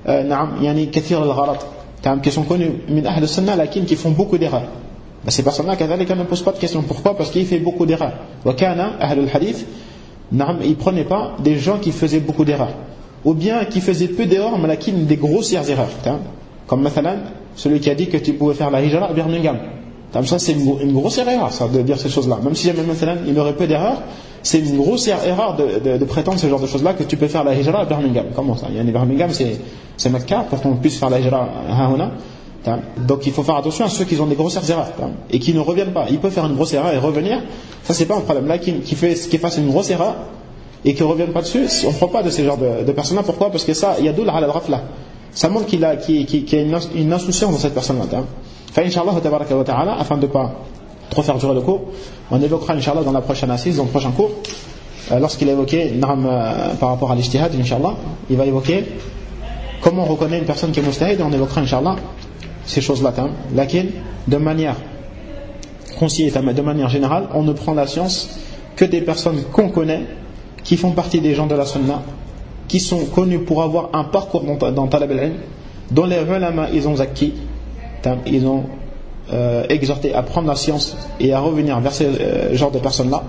Kathir al-ghalat, qui sont connus min ahl al-sunnah lakin qui font beaucoup d'erreurs. Ces personnes-là, kazalika, ne posent pas de questions. Pourquoi? Parce qu'ils font beaucoup d'erreurs. Wa kana ahl al-hadith, ils ne prenaient pas des gens qui faisaient beaucoup d'erreurs, ou bien qui faisaient peu d'erreurs mais lakin des grossières erreurs. Comme mathalan, celui qui a dit que tu pouvais faire la hijra à Birmingham. Ça c'est une grossière erreur, ça, de dire ces choses-là. Même si jamais mathalan, il aurait peu d'erreurs, c'est une grossière erreur de prétendre ce genre de choses-là, que tu peux faire la hijra à Birmingham. Comment ça? Birmingham c'est Mecca pour qu'on puisse faire la hijra à Haouna. Donc il faut faire attention à ceux qui ont des grossières erreurs et qui ne reviennent pas. Il peut faire une grosse erreur et revenir, ça c'est pas un problème. Là qui fasse une grosse erreur et qui ne revienne pas dessus, on ne prend pas de ce genre de personnes-là. Pourquoi? Parce que ça, yadoul ala al-ghafla, ça montre qu'il y a une insouciance dans cette personne-là. Inch'Allah tabaraka wa ta'ala, afin de ne pas trop faire durer le cours, on évoquera Inch'Allah dans la prochaine assise, dans le prochain cours, lorsqu'il a évoqué par rapport à l'ijtihad, Inch'Allah, il va évoquer comment on reconnaît une personne qui est mustahid, et on évoquera Inch'Allah ces choses-là. Lakin, de manière concise, de manière générale, on ne prend la science que des personnes qu'on connaît, qui font partie des gens de la sunna, qui sont connus pour avoir un parcours dans talab al-ilm, dont les ulama ils ont acquis, ils ont exhorté à prendre la science et à revenir vers ce genre de personnes-là.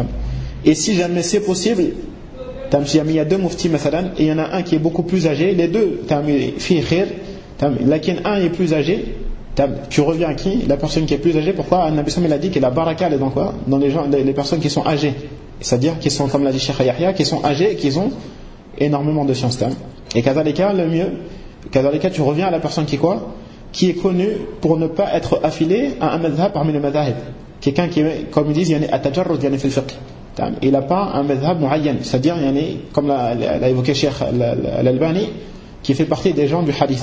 Et si jamais c'est possible, si jamais il y a deux muftis mathalan, et il y en a un qui est beaucoup plus âgé, les deux fi khir, lakin un est plus âgé, tu reviens à qui? La personne qui est plus âgée. Pourquoi? Nabi Sallam a dit que la baraka elle est dans quoi? Dans les personnes qui sont âgées, c'est-à-dire qui sont, comme l'a dit Cheikh Yahya, qui sont âgés et qui ont énormément de science. Et kazalika, le mieux, kazalika, tu reviens à la personne qui est quoi? Qui est connue pour ne pas être affilée à un madhab parmi les madhahib. Quelqu'un qui est, comme ils disent, at-tajarrud fil fiqh. Il n'a pas un madhab muayyan, c'est-à-dire, comme l'a évoqué Cheikh al-Albani, qui fait partie des gens du hadith.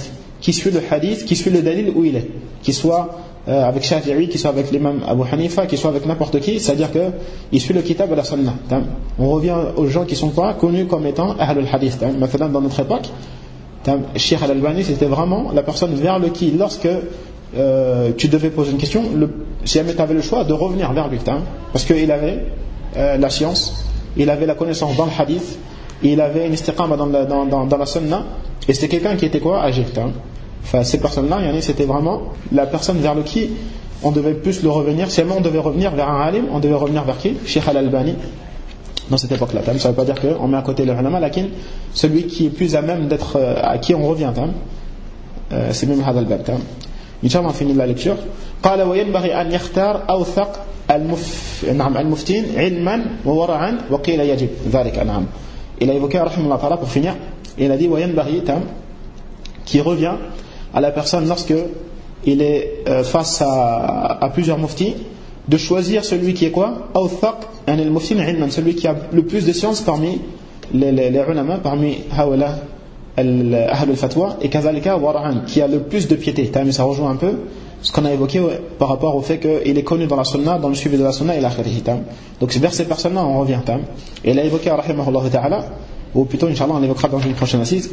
qui suit le hadith, qui suit le dalil où il est, qu'il soit avec Shafi'i, qu'il soit avec l'imam Abu Hanifa, qu'il soit avec n'importe qui, c'est-à-dire qu'il suit le kitab et la sunnah. On revient aux gens qui sont pas connus comme étant Ahlul Hadith. Maintenant, dans notre époque, Cheikh Al-Albani, c'était vraiment la personne vers le qui, lorsque tu devais poser une question, si jamais tu avais le choix de revenir vers lui, parce qu'il avait la science, il avait la connaissance dans le hadith, il avait une istiqama dans la sunnah, et c'était quelqu'un qui était quoi, âgé. Enfin, ces personnes-là, c'était vraiment la personne vers le qui on devait plus le revenir. Si on devait revenir vers un alim, on devait revenir vers qui? Cheikh Al-Albani, dans cette époque-là. Ça ne veut pas dire qu'on met à côté le ulama, lakin celui qui est plus à même d'être, à qui on revient, c'est même Hadal Bab. Inch'Allah, on finit la lecture. قال وينبغي أن يختار أوثق المفتين علما وورعا وقيل يجب ذلك نعم. Il a évoqué رحمه الله تعالى pour finir. Il a dit وينبغي qui revient à la personne lorsque il est face à plusieurs muftis de choisir celui qui est quoi أوثق يعني المفتين علما, celui qui a le plus de science parmi les ulama, parmi هؤلاء أهل الفتوى, et كذلك ورعا qui a le plus de piété. Ça rejoint un peu ce qu'on a évoqué par rapport au fait qu'il est connu dans la sunna, dans le suivi de la sunna et l'akhirih. Donc vers ces personnes-là on revient. Et il a évoqué rahimahullah ta'ala, ou plutôt Inch'Allah on l'évoquera dans une prochaine assise.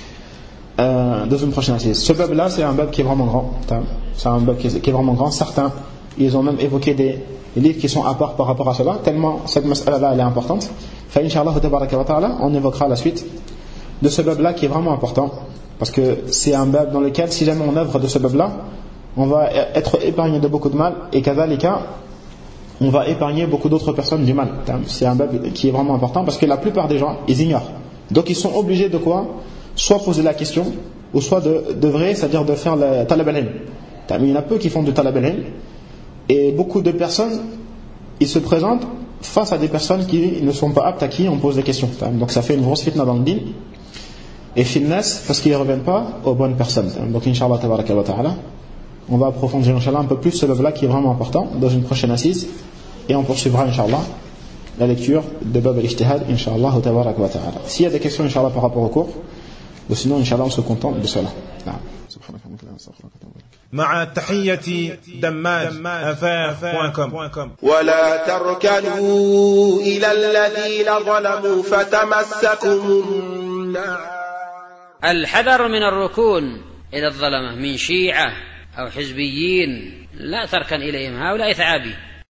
Ce bab-là c'est un bab qui est vraiment grand. C'est un bab qui est vraiment grand. Certains ils ont même évoqué des livres qui sont à part par rapport à cela, tellement cette mas'ala-là elle est importante. Inch'Allah ta'ala on évoquera la suite de ce bab-là qui est vraiment important, parce que c'est un bab dans lequel si jamais on œuvre de ce bab-là, on va être épargné de beaucoup de mal, et kadhalika on va épargner beaucoup d'autres personnes du mal. C'est un bab qui est vraiment important, parce que la plupart des gens ils ignorent, donc ils sont obligés de quoi, soit poser la question, ou soit de vrai, c'est-à-dire de faire le talab al-ilm. Il y en a peu qui font du talab al-ilm, et beaucoup de personnes ils se présentent face à des personnes qui ne sont pas aptes, à qui on pose des questions. Donc ça fait une grosse fitna dans le din et finesse, parce qu'ils ne reviennent pas aux bonnes personnes. Donc Inch'Allah tabaraka wa ta'ala on va approfondir Inch'Allah un peu plus ce bab-là qui est vraiment important dans une prochaine assise, et on poursuivra Inch'Allah la lecture de Bab al-Ijtihad Inch'Allah tabaraka wa ta'ala. S'il y a des questions Inch'Allah par rapport au cours, ou sinon Inch'Allah on se contente de cela. مع تحية دماج أفاف.com. ولا تركنوا إلى الذين ظلموا فتمسكم النار. الحذر من الركون إلى الظلمة من شيعة أو حزبيين، لا تركن إليهم، هؤلاء ثعابي.